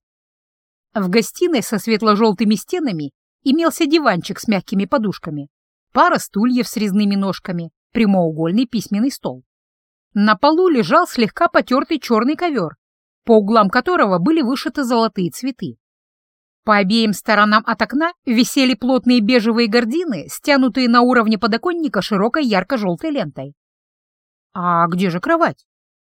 В гостиной со светло-желтыми стенами имелся диванчик с мягкими подушками, пара стульев с резными ножками, прямоугольный письменный стол. На полу лежал слегка потертый черный ковер, по углам которого были вышиты золотые цветы. По обеим сторонам от окна висели плотные бежевые гардины, стянутые на уровне подоконника широкой ярко-желтой лентой. А где же кровать?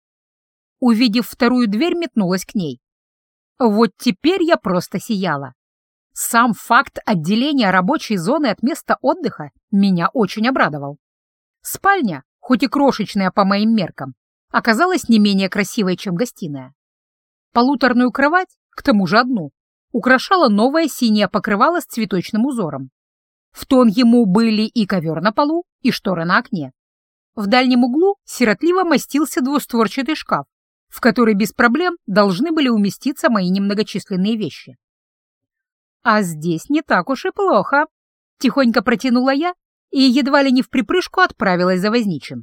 Увидев вторую дверь, метнулась к ней. Вот теперь я просто сияла. Сам факт отделения рабочей зоны от места отдыха меня очень обрадовал. Спальня, хоть и крошечная по моим меркам, оказалась не менее красивой, чем гостиная. Полуторную кровать, к тому же одну, украшала новое синее покрывало с цветочным узором. В тон ему были и ковер на полу, и шторы на окне. В дальнем углу сиротливо мастился двустворчатый шкаф, в который без проблем должны были уместиться мои немногочисленные вещи. «А здесь не так уж и плохо», — тихонько протянула я и едва ли не вприпрыжку отправилась за возничим.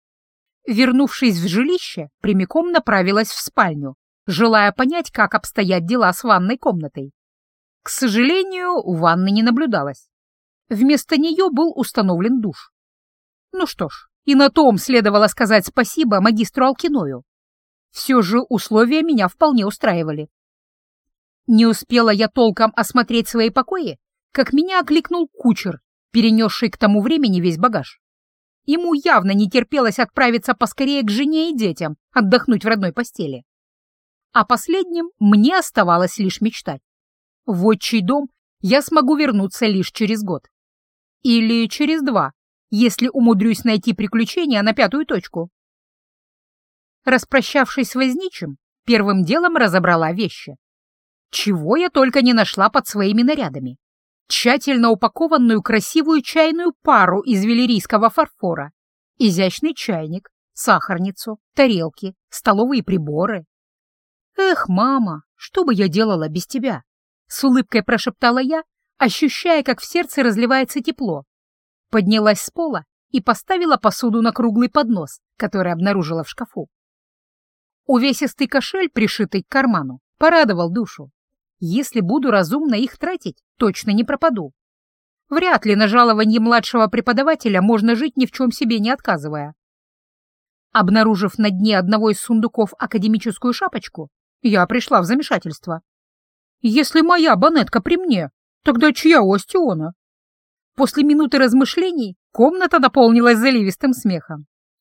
Вернувшись в жилище, прямиком направилась в спальню, желая понять, как обстоят дела с ванной комнатой. К сожалению, ванны не наблюдалось. Вместо нее был установлен душ. Ну что ж, и на том следовало сказать спасибо магистру Алкиною. Все же условия меня вполне устраивали. Не успела я толком осмотреть свои покои, как меня окликнул кучер, перенесший к тому времени весь багаж. Ему явно не терпелось отправиться поскорее к жене и детям, отдохнуть в родной постели. А последним мне оставалось лишь мечтать. В отчий дом я смогу вернуться лишь через год. Или через два, если умудрюсь найти приключения на пятую точку. Распрощавшись с возничим, первым делом разобрала вещи. Чего я только не нашла под своими нарядами. Тщательно упакованную красивую чайную пару из велерийского фарфора, изящный чайник, сахарницу, тарелки, столовые приборы. «Эх, мама, что бы я делала без тебя?» — с улыбкой прошептала я, ощущая, как в сердце разливается тепло. Поднялась с пола и поставила посуду на круглый поднос, который обнаружила в шкафу. Увесистый кошель, пришитый к карману, порадовал душу. Если буду разумно их тратить, точно не пропаду. Вряд ли на жалованье младшего преподавателя можно жить ни в чем себе не отказывая. Обнаружив на дне одного из сундуков академическую шапочку, я пришла в замешательство. Если моя Бонетка при мне, тогда чья у Астиона? После минуты размышлений комната наполнилась заливистым смехом.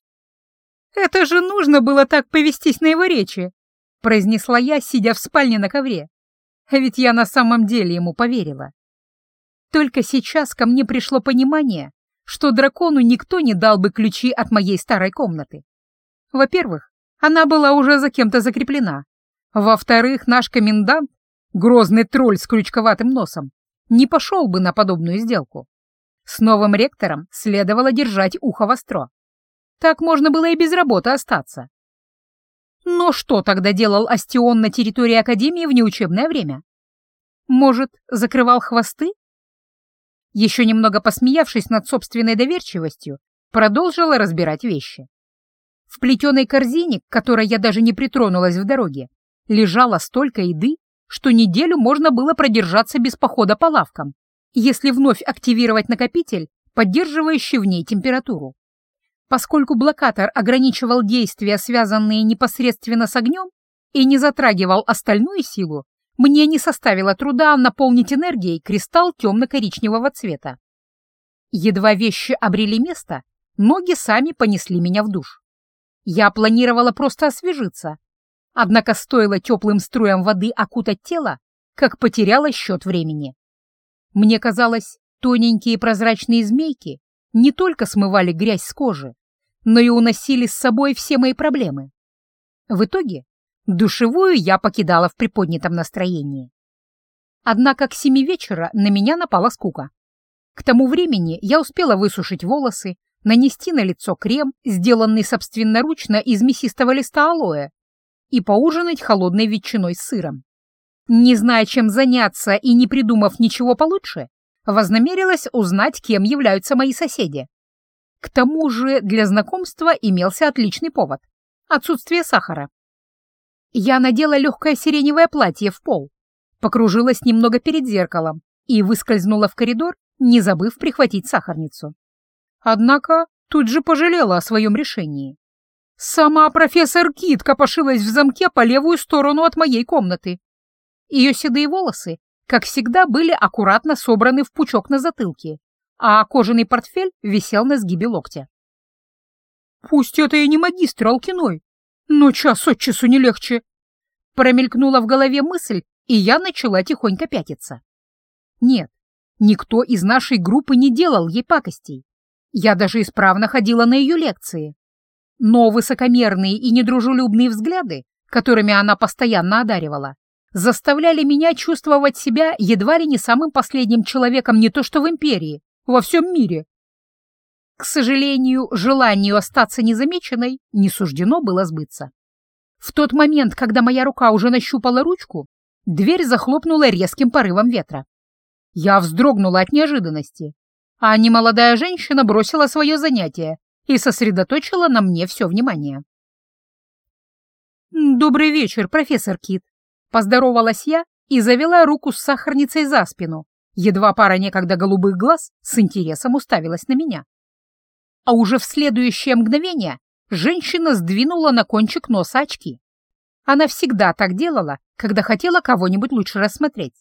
«Это же нужно было так повестись на его речи», — произнесла я, сидя в спальне на ковре. А ведь я на самом деле ему поверила. Только сейчас ко мне пришло понимание, что дракону никто не дал бы ключи от моей старой комнаты. Во-первых, она была уже за кем-то закреплена. Во-вторых, наш комендант, грозный тролль с крючковатым носом, не пошел бы на подобную сделку. С новым ректором следовало держать ухо востро. Так можно было и без работы остаться. Но что тогда делал Астион на территории Академии в неучебное время? Может, закрывал хвосты? Еще немного посмеявшись над собственной доверчивостью, продолжила разбирать вещи. В плетеной корзине, к которой я даже не притронулась в дороге, лежало столько еды, что неделю можно было продержаться без похода по лавкам, если вновь активировать накопитель, поддерживающий в ней температуру. Поскольку блокатор ограничивал действия, связанные непосредственно с огнем, и не затрагивал остальную силу, мне не составило труда наполнить энергией кристалл темно-коричневого цвета. Едва вещи обрели место, ноги сами понесли меня в душ. Я планировала просто освежиться, однако стоило теплым струям воды окутать тело, как потеряла счет времени. Мне казалось, тоненькие прозрачные змейки не только смывали грязь с кожи, но и уносили с собой все мои проблемы. В итоге душевую я покидала в приподнятом настроении. Однако к семи вечера на меня напала скука. К тому времени я успела высушить волосы, нанести на лицо крем, сделанный собственноручно из мясистого листа алоэ, и поужинать холодной ветчиной с сыром. Не зная, чем заняться и не придумав ничего получше, вознамерилась узнать, кем являются мои соседи. К тому же для знакомства имелся отличный повод — отсутствие сахара. Я надела легкое сиреневое платье в пол, покружилась немного перед зеркалом и выскользнула в коридор, не забыв прихватить сахарницу. Однако тут же пожалела о своем решении. Сама профессор Кит копошилась в замке по левую сторону от моей комнаты. Ее седые волосы, как всегда, были аккуратно собраны в пучок на затылке, а кожаный портфель висел на сгибе локтя. «Пусть это и не магистр Алкиной, но час от часу не легче», промелькнула в голове мысль, и я начала тихонько пятиться. Нет, никто из нашей группы не делал ей пакостей. Я даже исправно ходила на ее лекции. Но высокомерные и недружелюбные взгляды, которыми она постоянно одаривала, заставляли меня чувствовать себя едва ли не самым последним человеком не то что в империи, во всем мире. К сожалению, желанию остаться незамеченной не суждено было сбыться. В тот момент, когда моя рука уже нащупала ручку, дверь захлопнула резким порывом ветра. Я вздрогнула от неожиданности, а немолодая женщина бросила свое занятие и сосредоточила на мне все внимание. «Добрый вечер, профессор Кит», — поздоровалась я и завела руку с сахарницей за спину, едва пара некогда голубых глаз с интересом уставилась на меня. А уже в следующее мгновение женщина сдвинула на кончик носа очки, Она всегда так делала, когда хотела кого-нибудь лучше рассмотреть.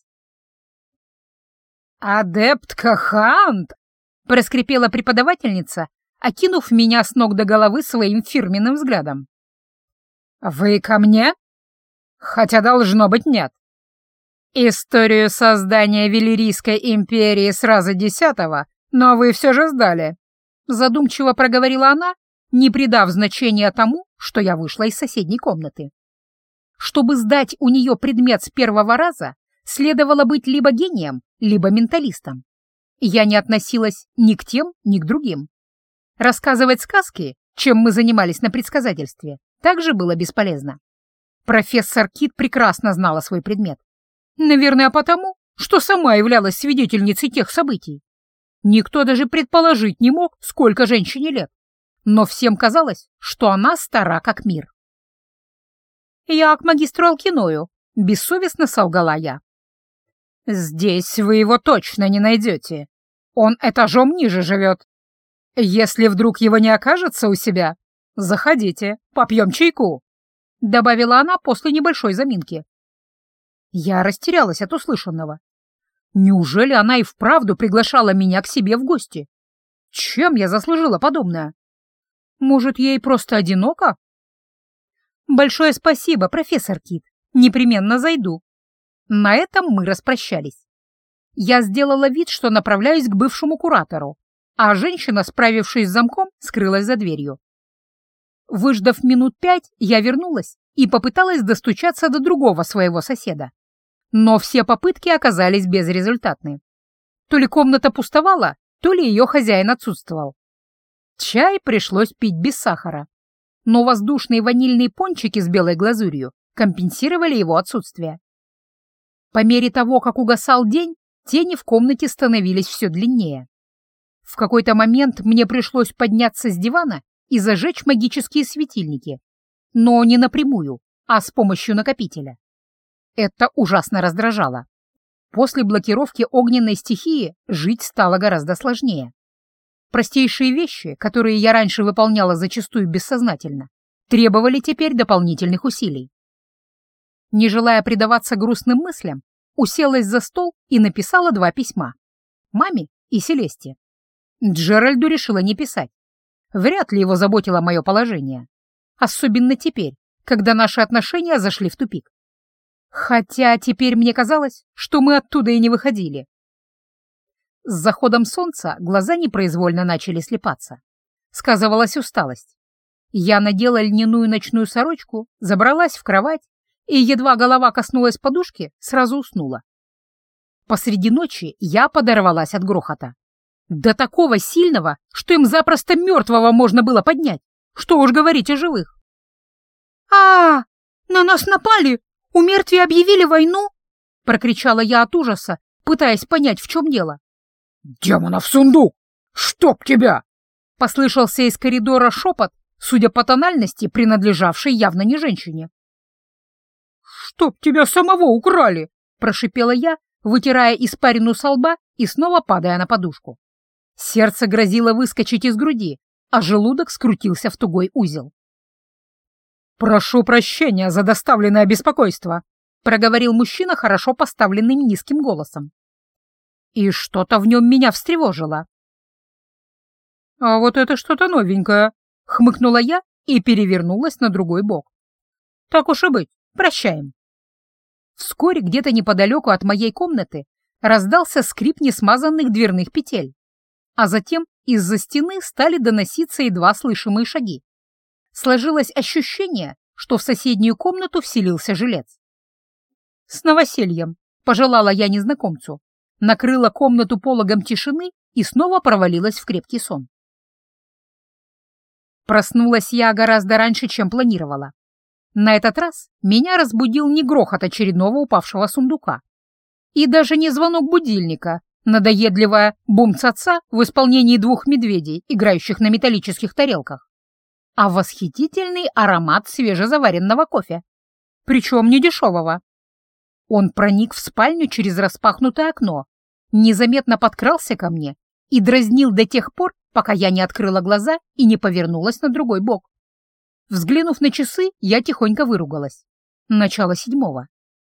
«Адептка Хант!» — проскрипела преподавательница, окинув меня с ног до головы своим фирменным взглядом. «Вы ко мне? Хотя, должно быть, нет. Историю создания Велирийской империи сразу десятого, но вы все же сдали», — задумчиво проговорила она, не придав значения тому, что я вышла из соседней комнаты. Чтобы сдать у нее предмет с первого раза, следовало быть либо гением, либо менталистом. Я не относилась ни к тем, ни к другим. Рассказывать сказки, чем мы занимались на предсказательстве, также было бесполезно. Профессор Кит прекрасно знала свой предмет. Наверное, потому, что сама являлась свидетельницей тех событий. Никто даже предположить не мог, сколько женщине лет. Но всем казалось, что она стара как мир. «Я к магистру Алкиною», — бессовестно солгала я. «Здесь вы его точно не найдете. Он этажом ниже живет. Если вдруг его не окажется у себя, заходите, попьем чайку», — добавила она после небольшой заминки. Я растерялась от услышанного. Неужели она и вправду приглашала меня к себе в гости? Чем я заслужила подобное? Может, ей просто одиноко? «Большое спасибо, профессор Кит. Непременно зайду». На этом мы распрощались. Я сделала вид, что направляюсь к бывшему куратору, а женщина, справившись с замком, скрылась за дверью. Выждав минут пять, я вернулась и попыталась достучаться до другого своего соседа. Но все попытки оказались безрезультатны. То ли комната пустовала, то ли ее хозяин отсутствовал. Чай пришлось пить без сахара, но воздушные ванильные пончики с белой глазурью компенсировали его отсутствие. По мере того, как угасал день, тени в комнате становились все длиннее. В какой-то момент мне пришлось подняться с дивана и зажечь магические светильники, но не напрямую, а с помощью накопителя. Это ужасно раздражало. После блокировки огненной стихии жить стало гораздо сложнее. Простейшие вещи, которые я раньше выполняла зачастую бессознательно, требовали теперь дополнительных усилий. Не желая предаваться грустным мыслям, уселась за стол и написала два письма — маме и Селесте. Джеральду решила не писать. Вряд ли его заботило мое положение. Особенно теперь, когда наши отношения зашли в тупик. Хотя теперь мне казалось, что мы оттуда и не выходили. С заходом солнца глаза непроизвольно начали слепаться. Сказывалась усталость. Я надела льняную ночную сорочку, забралась в кровать и, едва голова коснулась подушки, сразу уснула. Посреди ночи я подорвалась от грохота. До такого сильного, что им запросто мертвого можно было поднять. Что уж говорить о живых. а, -а, -а На нас напали! У мертвей объявили войну!» — прокричала я от ужаса, пытаясь понять, в чем дело. «Демонов сундук! Чтоб тебя!» — послышался из коридора шепот, судя по тональности, принадлежавший явно не женщине. «Чтоб тебя самого украли!» — прошипела я, вытирая испарину со лба и снова падая на подушку. Сердце грозило выскочить из груди, а желудок скрутился в тугой узел. «Прошу прощения за доставленное беспокойство», — проговорил мужчина хорошо поставленным низким голосом. И что-то в нем меня встревожило. «А вот это что-то новенькое», — хмыкнула я и перевернулась на другой бок. «Так уж и быть, прощаем». Вскоре где-то неподалеку от моей комнаты раздался скрип несмазанных дверных петель, а затем из-за стены стали доноситься едва слышимые шаги. Сложилось ощущение, что в соседнюю комнату вселился жилец. «С новосельем», — пожелала я незнакомцу, накрыла комнату пологом тишины и снова провалилась в крепкий сон. Проснулась я гораздо раньше, чем планировала. На этот раз меня разбудил не грохот очередного упавшего сундука и даже не звонок будильника, надоедливая бум-ца-ца в исполнении двух медведей, играющих на металлических тарелках, а восхитительный аромат свежезаваренного кофе, причем не дешевого. Он проник в спальню через распахнутое окно, незаметно подкрался ко мне и дразнил до тех пор, пока я не открыла глаза и не повернулась на другой бок. Взглянув на часы, я тихонько выругалась. начало седьмого.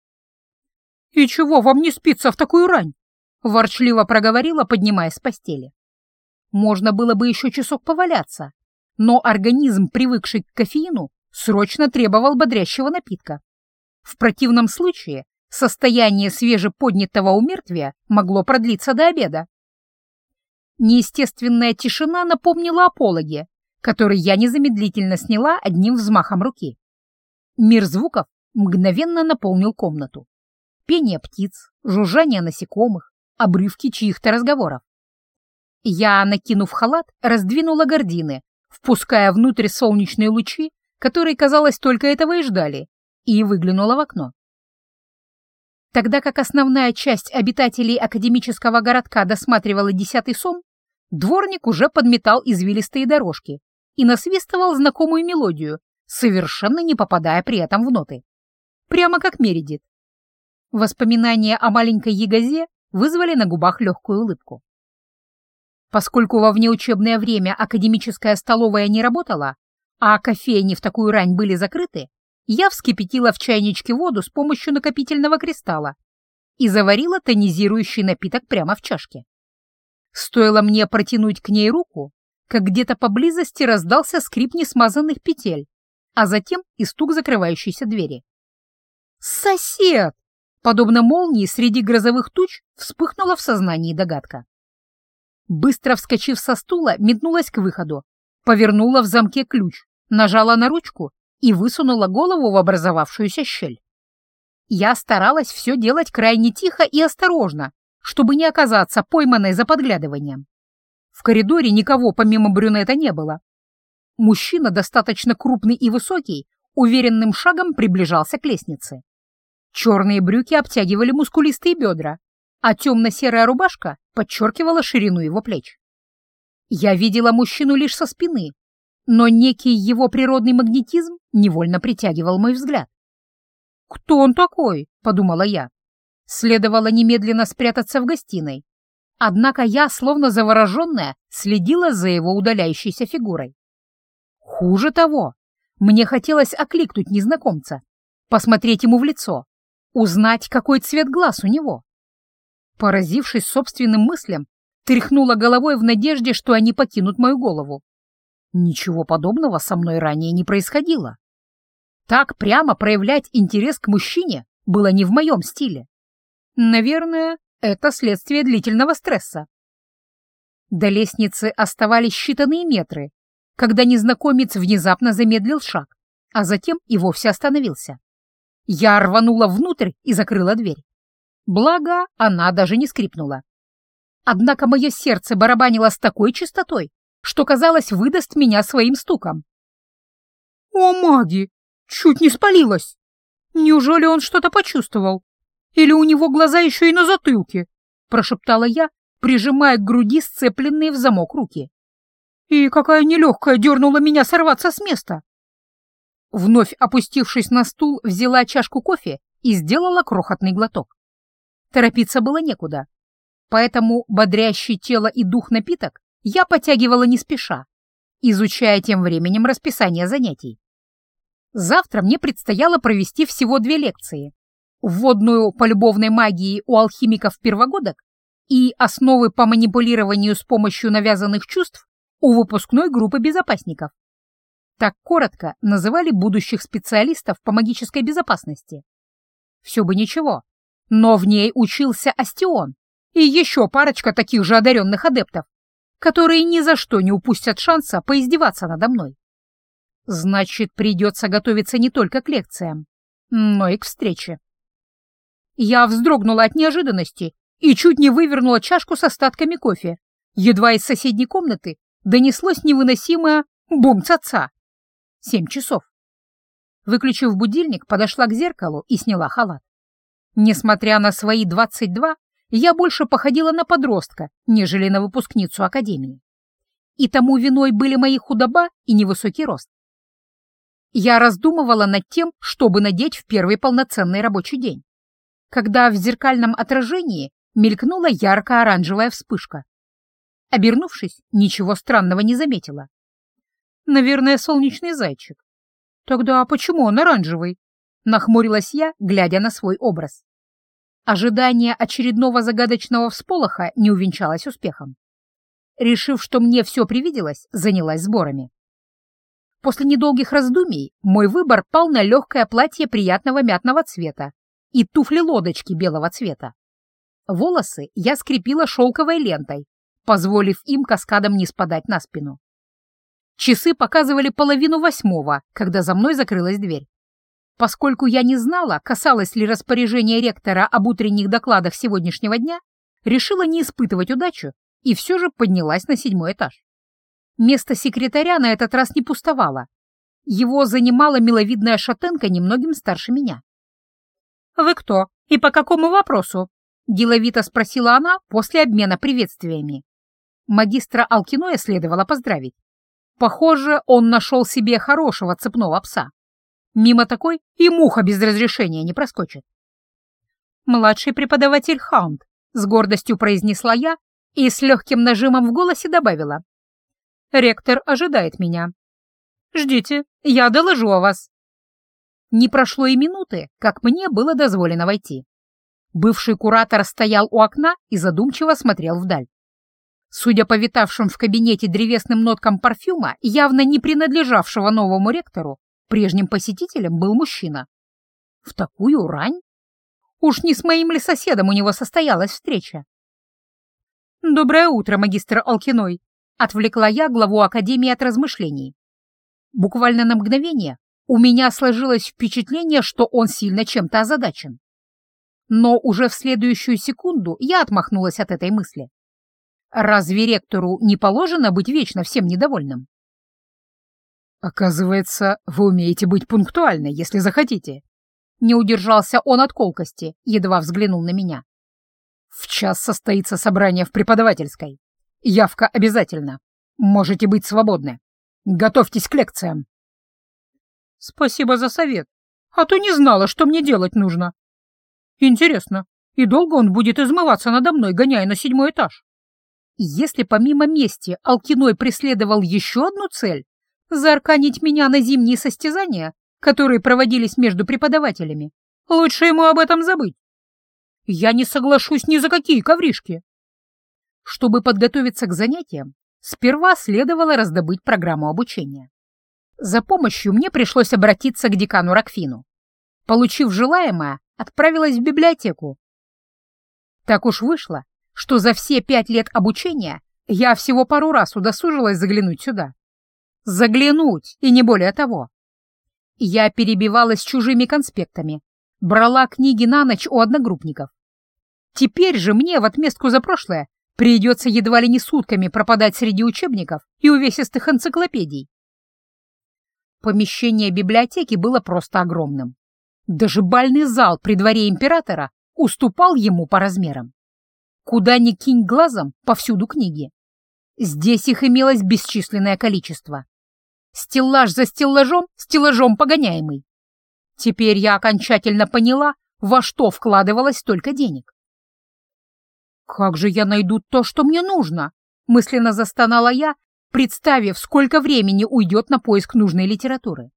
«И чего вам не спится в такую рань?» — ворчливо проговорила, поднимаясь с постели. Можно было бы еще часок поваляться, но организм, привыкший к кофеину, срочно требовал бодрящего напитка. В противном случае состояние свежеподнятого умертвия могло продлиться до обеда. Неестественная тишина напомнила о пологе, который я незамедлительно сняла одним взмахом руки. Мир звуков мгновенно наполнил комнату. Пение птиц, жужжание насекомых, обрывки чьих-то разговоров. Я, накинув халат, раздвинула гардины, впуская внутрь солнечные лучи, которые, казалось, только этого и ждали, и выглянула в окно. Тогда как основная часть обитателей академического городка досматривала десятый сон, дворник уже подметал извилистые дорожки и насвистывал знакомую мелодию, совершенно не попадая при этом в ноты. Прямо как Мередит. Воспоминания о маленькой ягозе вызвали на губах легкую улыбку. Поскольку во внеучебное время академическая столовая не работала, а кофейни в такую рань были закрыты, я вскипятила в чайничке воду с помощью накопительного кристалла и заварила тонизирующий напиток прямо в чашке. Стоило мне протянуть к ней руку, как где-то поблизости раздался скрип несмазанных петель, а затем и стук закрывающейся двери. «Сосед!» Подобно молнии среди грозовых туч вспыхнула в сознании догадка. Быстро вскочив со стула, метнулась к выходу, повернула в замке ключ, нажала на ручку и высунула голову в образовавшуюся щель. Я старалась все делать крайне тихо и осторожно, чтобы не оказаться пойманной за подглядыванием. В коридоре никого помимо брюнета не было. Мужчина, достаточно крупный и высокий, уверенным шагом приближался к лестнице. Черные брюки обтягивали мускулистые бедра, а темно-серая рубашка подчеркивала ширину его плеч. Я видела мужчину лишь со спины, но некий его природный магнетизм невольно притягивал мой взгляд. «Кто он такой?» — подумала я. Следовало немедленно спрятаться в гостиной. Однако я, словно завороженная, следила за его удаляющейся фигурой. Хуже того, мне хотелось окликнуть незнакомца, посмотреть ему в лицо, узнать, какой цвет глаз у него. Поразившись собственным мыслям, тряхнула головой в надежде, что они покинут мою голову. Ничего подобного со мной ранее не происходило. Так прямо проявлять интерес к мужчине было не в моем стиле. Наверное, это следствие длительного стресса. До лестницы оставались считанные метры, когда незнакомец внезапно замедлил шаг, а затем и вовсе остановился. Я рванула внутрь и закрыла дверь. Благо, она даже не скрипнула. Однако мое сердце барабанило с такой частотой, что, казалось, выдаст меня своим стуком. «О, маги! Чуть не спалилась! Неужели он что-то почувствовал? Или у него глаза еще и на затылке?» — прошептала я, прижимая к груди сцепленные в замок руки. И какая нелегкая дернула меня сорваться с места. Вновь опустившись на стул, взяла чашку кофе и сделала крохотный глоток. Торопиться было некуда, поэтому бодрящий тело и дух напиток я потягивала не спеша, изучая тем временем расписание занятий. Завтра мне предстояло провести всего две лекции: вводную по любовной магии у алхимиков-первогодок и основы по манипулированию с помощью навязанных чувств у выпускной группы безопасников. Так коротко называли будущих специалистов по магической безопасности. Все бы ничего, но в ней учился Астион и еще парочка таких же одаренных адептов, которые ни за что не упустят шанса поиздеваться надо мной. Значит, придется готовиться не только к лекциям, но и к встрече. Я вздрогнула от неожиданности и чуть не вывернула чашку с остатками кофе. Едва из соседней комнаты донеслось невыносимое бум-ца-ца. Семь часов. Выключив будильник, подошла к зеркалу и сняла халат. Несмотря на свои двадцать два, я больше походила на подростка, нежели на выпускницу академии. И тому виной были мои худоба и невысокий рост. Я раздумывала над тем, чтобы надеть в первый полноценный рабочий день, когда в зеркальном отражении мелькнула ярко-оранжевая вспышка. Обернувшись, ничего странного не заметила. Наверное, солнечный зайчик. Тогда почему он оранжевый? Нахмурилась я, глядя на свой образ. Ожидание очередного загадочного всполоха не увенчалось успехом. Решив, что мне все привиделось, занялась сборами. После недолгих раздумий мой выбор пал на легкое платье приятного мятного цвета и туфли-лодочки белого цвета. Волосы я скрепила шелковой лентой, позволив им каскадом не спадать на спину. Часы показывали половину восьмого, когда за мной закрылась дверь. Поскольку я не знала, касалось ли распоряжение ректора об утренних докладах сегодняшнего дня, решила не испытывать удачу и все же поднялась на седьмой этаж. Место секретаря на этот раз не пустовало. Его занимала миловидная шатенка немногим старше меня. «Вы кто? И по какому вопросу?» — деловито спросила она после обмена приветствиями. Магистра Алкиноя следовало поздравить. Похоже, он нашел себе хорошего цепного пса. Мимо такой и муха без разрешения не проскочит. «Младший преподаватель Хаунд», — с гордостью произнесла я и с легким нажимом в голосе добавила. «Ректор ожидает меня. Ждите, я доложу о вас». Не прошло и минуты, как мне было дозволено войти. Бывший куратор стоял у окна и задумчиво смотрел вдаль. Судя по витавшим в кабинете древесным ноткам парфюма, явно не принадлежавшего новому ректору, прежним посетителем был мужчина. В такую рань? Уж не с моим ли соседом у него состоялась встреча? «Доброе утро, магистр Алкиной», — отвлекла я главу Академии от размышлений. Буквально на мгновение у меня сложилось впечатление, что он сильно чем-то озадачен. Но уже в следующую секунду я отмахнулась от этой мысли. Разве ректору не положено быть вечно всем недовольным? «Оказывается, вы умеете быть пунктуальной, если захотите». Не удержался он от колкости, едва взглянул на меня. «В час состоится собрание в преподавательской. Явка обязательно. Можете быть свободны. Готовьтесь к лекциям». «Спасибо за совет, а то не знала, что мне делать нужно. Интересно, и долго он будет измываться надо мной, гоняя на седьмой этаж? Если помимо мести Алкиной преследовал еще одну цель — заарканить меня на зимние состязания, которые проводились между преподавателями, лучше ему об этом забыть. Я не соглашусь ни за какие ковришки». Чтобы подготовиться к занятиям, сперва следовало раздобыть программу обучения. За помощью мне пришлось обратиться к декану Ракфину. Получив желаемое, отправилась в библиотеку. Так уж вышло, что за все пять лет обучения я всего пару раз удосужилась заглянуть сюда. Заглянуть, и не более того. Я перебивалась чужими конспектами, брала книги на ночь у одногруппников. Теперь же мне в отместку за прошлое придется едва ли не сутками пропадать среди учебников и увесистых энциклопедий. Помещение библиотеки было просто огромным. Даже бальный зал при дворе императора уступал ему по размерам. Куда ни кинь глазом, повсюду книги. Здесь их имелось бесчисленное количество. Стеллаж за стеллажом, стеллажом погоняемый. Теперь я окончательно поняла, во что вкладывалось столько денег. «Как же я найду то, что мне нужно?» — мысленно застонала я, представив, сколько времени уйдет на поиск нужной литературы.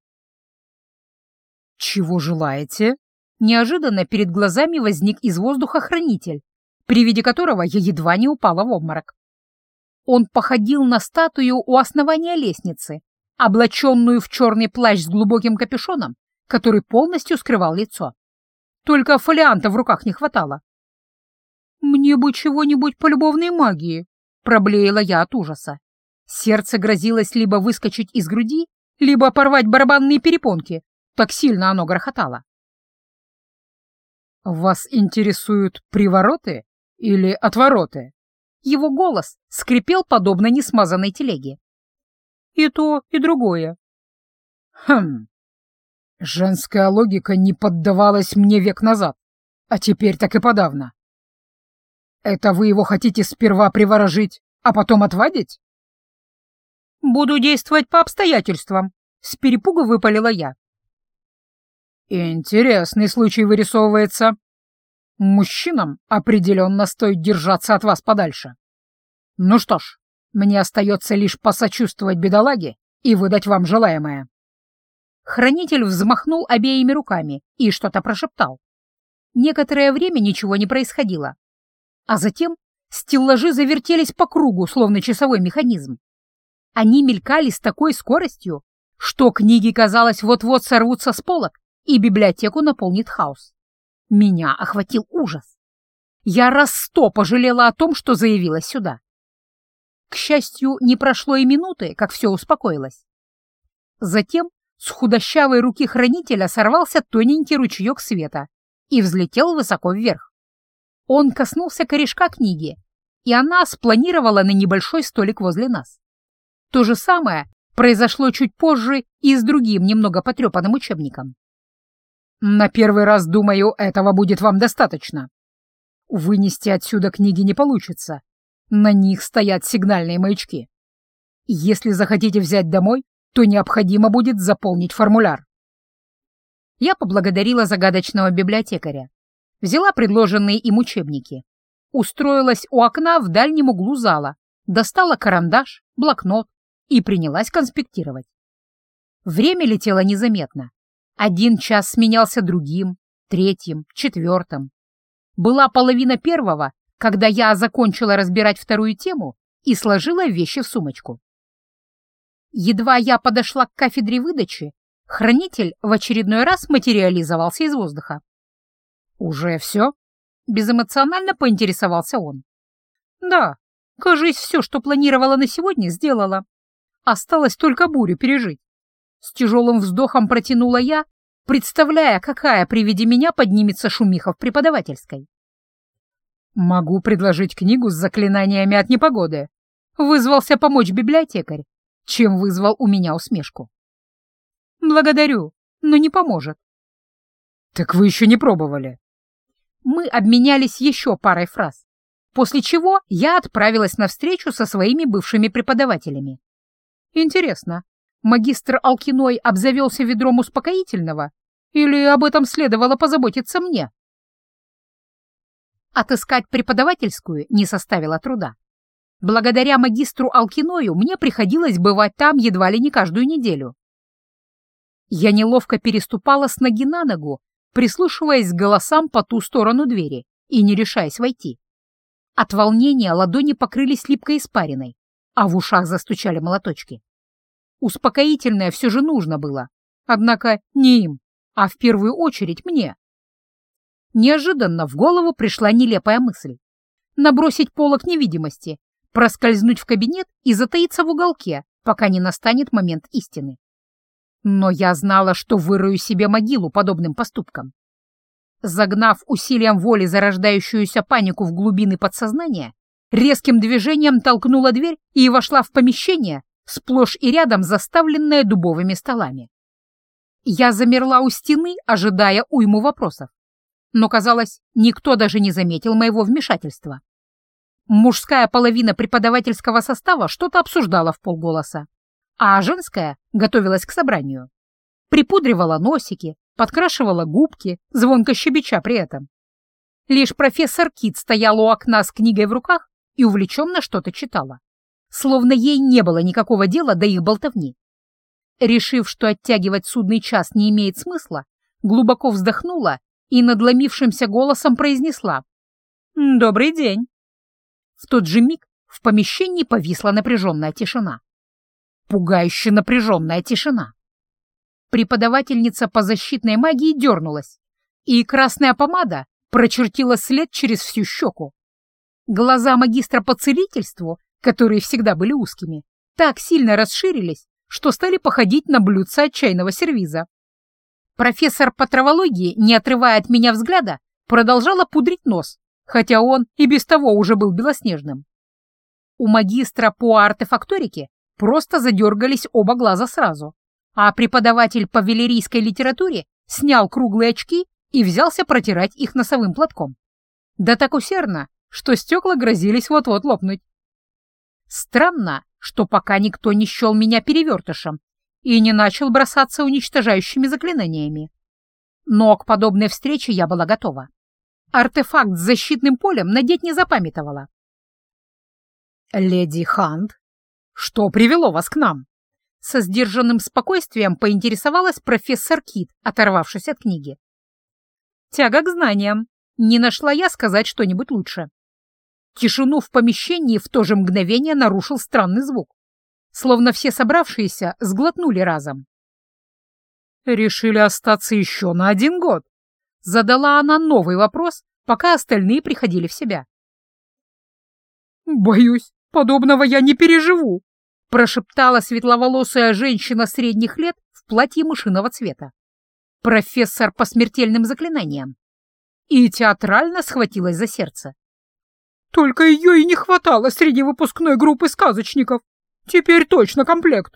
«Чего желаете?» Неожиданно перед глазами возник из воздуха хранитель, при виде которого я едва не упала в обморок. Он походил на статую у основания лестницы, облаченную в черный плащ с глубоким капюшоном, который полностью скрывал лицо. Только фолианта в руках не хватало. «Мне бы чего-нибудь по любовной магии», — проблеяла я от ужаса. Сердце грозилось либо выскочить из груди, либо порвать барабанные перепонки, так сильно оно грохотало. «Вас интересуют привороты или отвороты?» Его голос скрипел подобно несмазанной телеге. «И то, и другое». «Хм. Женская логика не поддавалась мне век назад, а теперь так и подавно. Это вы его хотите сперва приворожить, а потом отвадить?» «Буду действовать по обстоятельствам», — с перепугу выпалила я. «Интересный случай вырисовывается. Мужчинам определенно стоит держаться от вас подальше. Ну что ж, мне остается лишь посочувствовать бедолаге и выдать вам желаемое». Хранитель взмахнул обеими руками и что-то прошептал. Некоторое время ничего не происходило. А затем стеллажи завертелись по кругу, словно часовой механизм. Они мелькали с такой скоростью, что книги, казалось, вот-вот сорвутся с полок, и библиотеку наполнит хаос. Меня охватил ужас. Я раз сто пожалела о том, что заявилась сюда. К счастью, не прошло и минуты, как все успокоилось. Затем с худощавой руки хранителя сорвался тоненький ручеек света и взлетел высоко вверх. Он коснулся корешка книги, и она спланировала на небольшой столик возле нас. То же самое произошло чуть позже и с другим немного потрепанным учебником. «На первый раз, думаю, этого будет вам достаточно. Вынести отсюда книги не получится. На них стоят сигнальные маячки. Если захотите взять домой, то необходимо будет заполнить формуляр». Я поблагодарила загадочного библиотекаря, взяла предложенные им учебники, устроилась у окна в дальнем углу зала, достала карандаш, блокнот и принялась конспектировать. Время летело незаметно. Один час сменялся другим, третьим, четвертым. Была половина первого, когда я закончила разбирать вторую тему и сложила вещи в сумочку. Едва я подошла к кафедре выдачи, хранитель в очередной раз материализовался из воздуха. «Уже все?» — безэмоционально поинтересовался он. «Да, кажись, все, что планировала на сегодня, сделала. Осталось только бурю пережить». С тяжелым вздохом протянула я, представляя, какая при виде меня поднимется шумиха в преподавательской. «Могу предложить книгу с заклинаниями от непогоды», — вызвался помочь библиотекарь, чем вызвал у меня усмешку. «Благодарю, но не поможет». «Так вы еще не пробовали?» Мы обменялись еще парой фраз, после чего я отправилась на встречу со своими бывшими преподавателями. Интересно, магистр Алкиной обзавелся ведром успокоительного, или об этом следовало позаботиться мне? Отыскать преподавательскую не составило труда. Благодаря магистру Алкиною мне приходилось бывать там едва ли не каждую неделю. Я неловко переступала с ноги на ногу, прислушиваясь к голосам по ту сторону двери и не решаясь войти. От волнения ладони покрылись липкой испариной, а в ушах застучали молоточки. Успокоительное все же нужно было, однако не им, а в первую очередь мне. Неожиданно в голову пришла нелепая мысль — набросить полог невидимости, проскользнуть в кабинет и затаиться в уголке, пока не настанет момент истины. Но я знала, что вырою себе могилу подобным поступком. Загнав усилием воли зарождающуюся панику в глубины подсознания, резким движением толкнула дверь и вошла в помещение, сплошь и рядом заставленное дубовыми столами. Я замерла у стены, ожидая уйму вопросов, но, казалось, никто даже не заметил моего вмешательства. Мужская половина преподавательского состава что-то обсуждала вполголоса, а женская готовилась к собранию. Припудривала носики, подкрашивала губки, звонко щебеча при этом. Лишь профессор Кит стояла у окна с книгой в руках и увлеченно что-то читала, словно ей не было никакого дела до их болтовни. Решив, что оттягивать судный час не имеет смысла, глубоко вздохнула и надломившимся голосом произнесла: «Добрый день». В тот же миг в помещении повисла напряженная тишина. Пугающе напряженная тишина. Преподавательница по защитной магии дернулась, и красная помада прочертила след через всю щеку. Глаза магистра по целительству, которые всегда были узкими, так сильно расширились, что стали походить на блюдца от чайного сервиза. Профессор по травологии, не отрывая от меня взгляда, продолжала пудрить нос, хотя он и без того уже был белоснежным. У магистра по артефакторике просто задергались оба глаза сразу, а преподаватель по велерийской литературе снял круглые очки и взялся протирать их носовым платком. Да так усердно, что стекла грозились вот-вот лопнуть. Странно, что пока никто не счел меня перевертышем и не начал бросаться уничтожающими заклинаниями. Но к подобной встрече я была готова. Артефакт с защитным полем надеть не запамятовала. «Леди Хант, что привело вас к нам?» Со сдержанным спокойствием поинтересовалась профессор Кит, оторвавшись от книги. Тяга к знаниям. Не нашла я сказать что-нибудь лучше. Тишину в помещении в то же мгновение нарушил странный звук. Словно все собравшиеся сглотнули разом. «Решили остаться еще на один год?» Задала она новый вопрос, пока остальные приходили в себя. «Боюсь, подобного я не переживу», прошептала светловолосая женщина средних лет в платье мышиного цвета. Профессор по смертельным заклинаниям. И театрально схватилась за сердце. «Только ее и не хватало среди выпускной группы сказочников. Теперь точно комплект».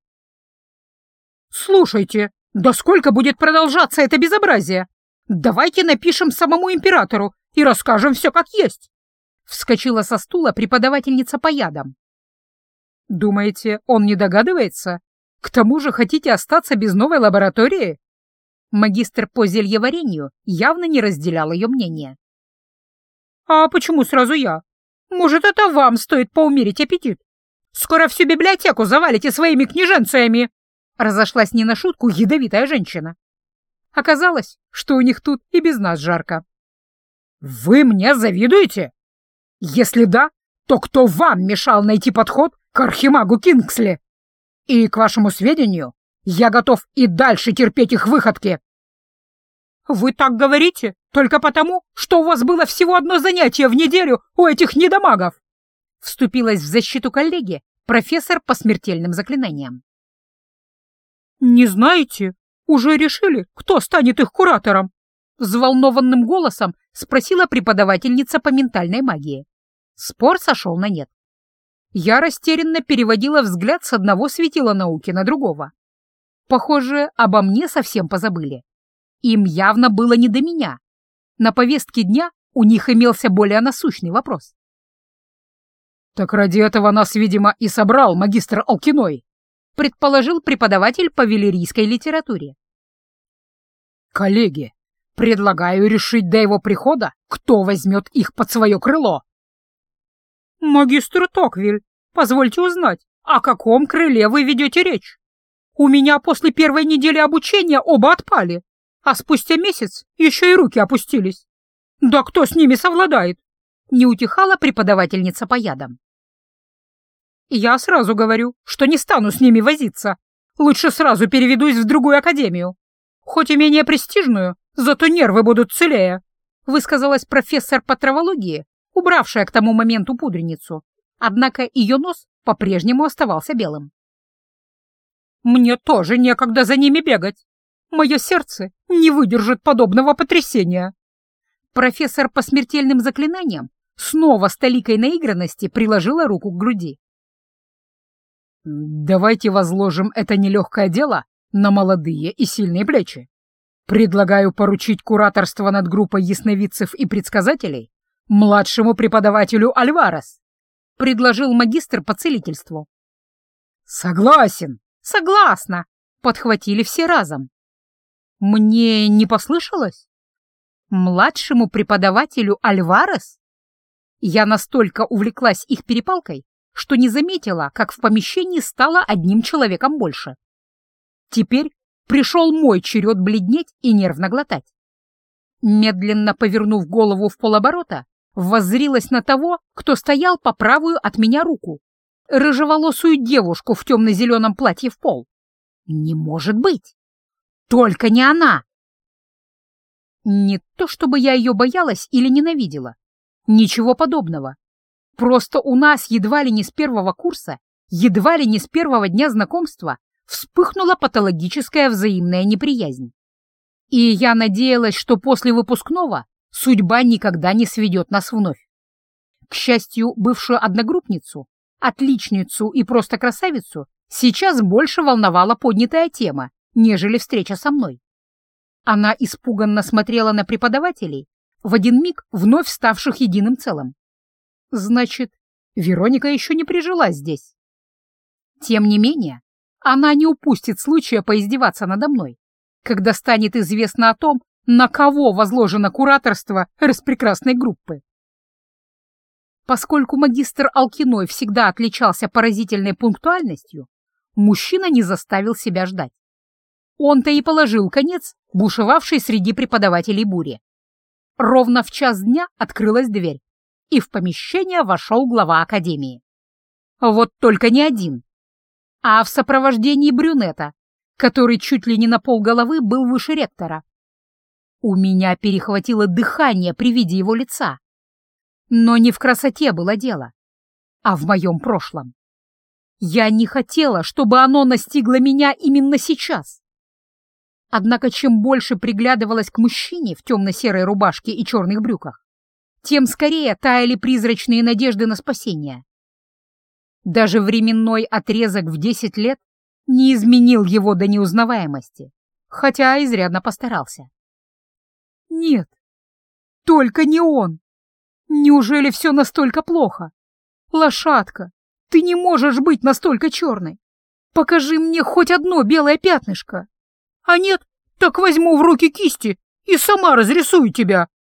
«Слушайте, да сколько будет продолжаться это безобразие? Давайте напишем самому императору и расскажем все как есть!» Вскочила со стула преподавательница по ядам. «Думаете, он не догадывается? К тому же хотите остаться без новой лаборатории?» Магистр по зельеварению явно не разделял ее мнение. «А почему сразу я? Может, это вам стоит поумерить аппетит? Скоро всю библиотеку завалите своими книженциями!» Разошлась не на шутку ядовитая женщина. Оказалось, что у них тут и без нас жарко. «Вы мне завидуете? Если да, то кто вам мешал найти подход к архимагу Кингсли? И, к вашему сведению, я готов и дальше терпеть их выходки». «Вы так говорите только потому, что у вас было всего одно занятие в неделю у этих недомагов!» Вступилась в защиту коллеги профессор по смертельным заклинаниям. «Не знаете? Уже решили, кто станет их куратором?» Взволнованным голосом спросила преподавательница по ментальной магии. Спор сошел на нет. Я растерянно переводила взгляд с одного светила науки на другого. Похоже, обо мне совсем позабыли. Им явно было не до меня. На повестке дня у них имелся более насущный вопрос. «Так ради этого нас, видимо, и собрал магистр Алкиной», предположил преподаватель по велерийской литературе. «Коллеги, предлагаю решить до его прихода, кто возьмет их под свое крыло». «Магистр Токвиль, позвольте узнать, о каком крыле вы ведете речь? У меня после первой недели обучения оба отпали, а спустя месяц еще и руки опустились. Да кто с ними совладает?» Не утихала преподавательница по ядам. «Я сразу говорю, что не стану с ними возиться. Лучше сразу переведусь в другую академию. Хоть и менее престижную, зато нервы будут целее», высказалась профессор по травологии, убравшая к тому моменту пудреницу, однако ее нос по-прежнему оставался белым. «Мне тоже некогда за ними бегать. Мое сердце не выдержит подобного потрясения». Профессор по смертельным заклинаниям снова с толикой наигранности приложила руку к груди. «Давайте возложим это нелегкое дело на молодые и сильные плечи. Предлагаю поручить кураторство над группой ясновидцев и предсказателей младшему преподавателю Альварес», предложил магистр по целительству. «Согласен, согласна», подхватили все разом. Мне не послышалось? Младшему преподавателю Альварес? Я настолько увлеклась их перепалкой, что не заметила, как в помещении стало одним человеком больше. Теперь пришел мой черед бледнеть и нервно глотать. Медленно повернув голову в полоборота, воззрилась на того, кто стоял по правую от меня руку, рыжеволосую девушку в темно-зеленом платье в пол. Не может быть! Только не она! Не то чтобы я ее боялась или ненавидела. Ничего подобного. Просто у нас едва ли не с первого курса, едва ли не с первого дня знакомства вспыхнула патологическая взаимная неприязнь. И я надеялась, что после выпускного судьба никогда не сведет нас вновь. К счастью, бывшую одногруппницу, отличницу и просто красавицу сейчас больше волновала поднятая тема, нежели встреча со мной. Она испуганно смотрела на преподавателей, в один миг вновь ставших единым целым. Значит, Вероника еще не прижилась здесь. Тем не менее, она не упустит случая поиздеваться надо мной, когда станет известно о том, на кого возложено кураторство распрекрасной группы. Поскольку магистр Алкиной всегда отличался поразительной пунктуальностью, Мужчина не заставил себя ждать. Он-то и положил конец бушевавшей среди преподавателей буре. Ровно в час дня открылась дверь, и в помещение вошел глава академии. Вот только не один, а в сопровождении брюнета, который чуть ли не на полголовы был выше ректора. У меня перехватило дыхание при виде его лица. Но не в красоте было дело, а в моем прошлом. Я не хотела, чтобы оно настигло меня именно сейчас. Однако чем больше приглядывалась к мужчине в темно-серой рубашке и черных брюках, тем скорее таяли призрачные надежды на спасение. Даже временной отрезок в десять лет не изменил его до неузнаваемости, хотя изрядно постарался. Нет, только не он. Неужели все настолько плохо? Лошадка, ты не можешь быть настолько черной. Покажи мне хоть одно белое пятнышко. А нет, так возьму в руки кисти и сама разрисую тебя.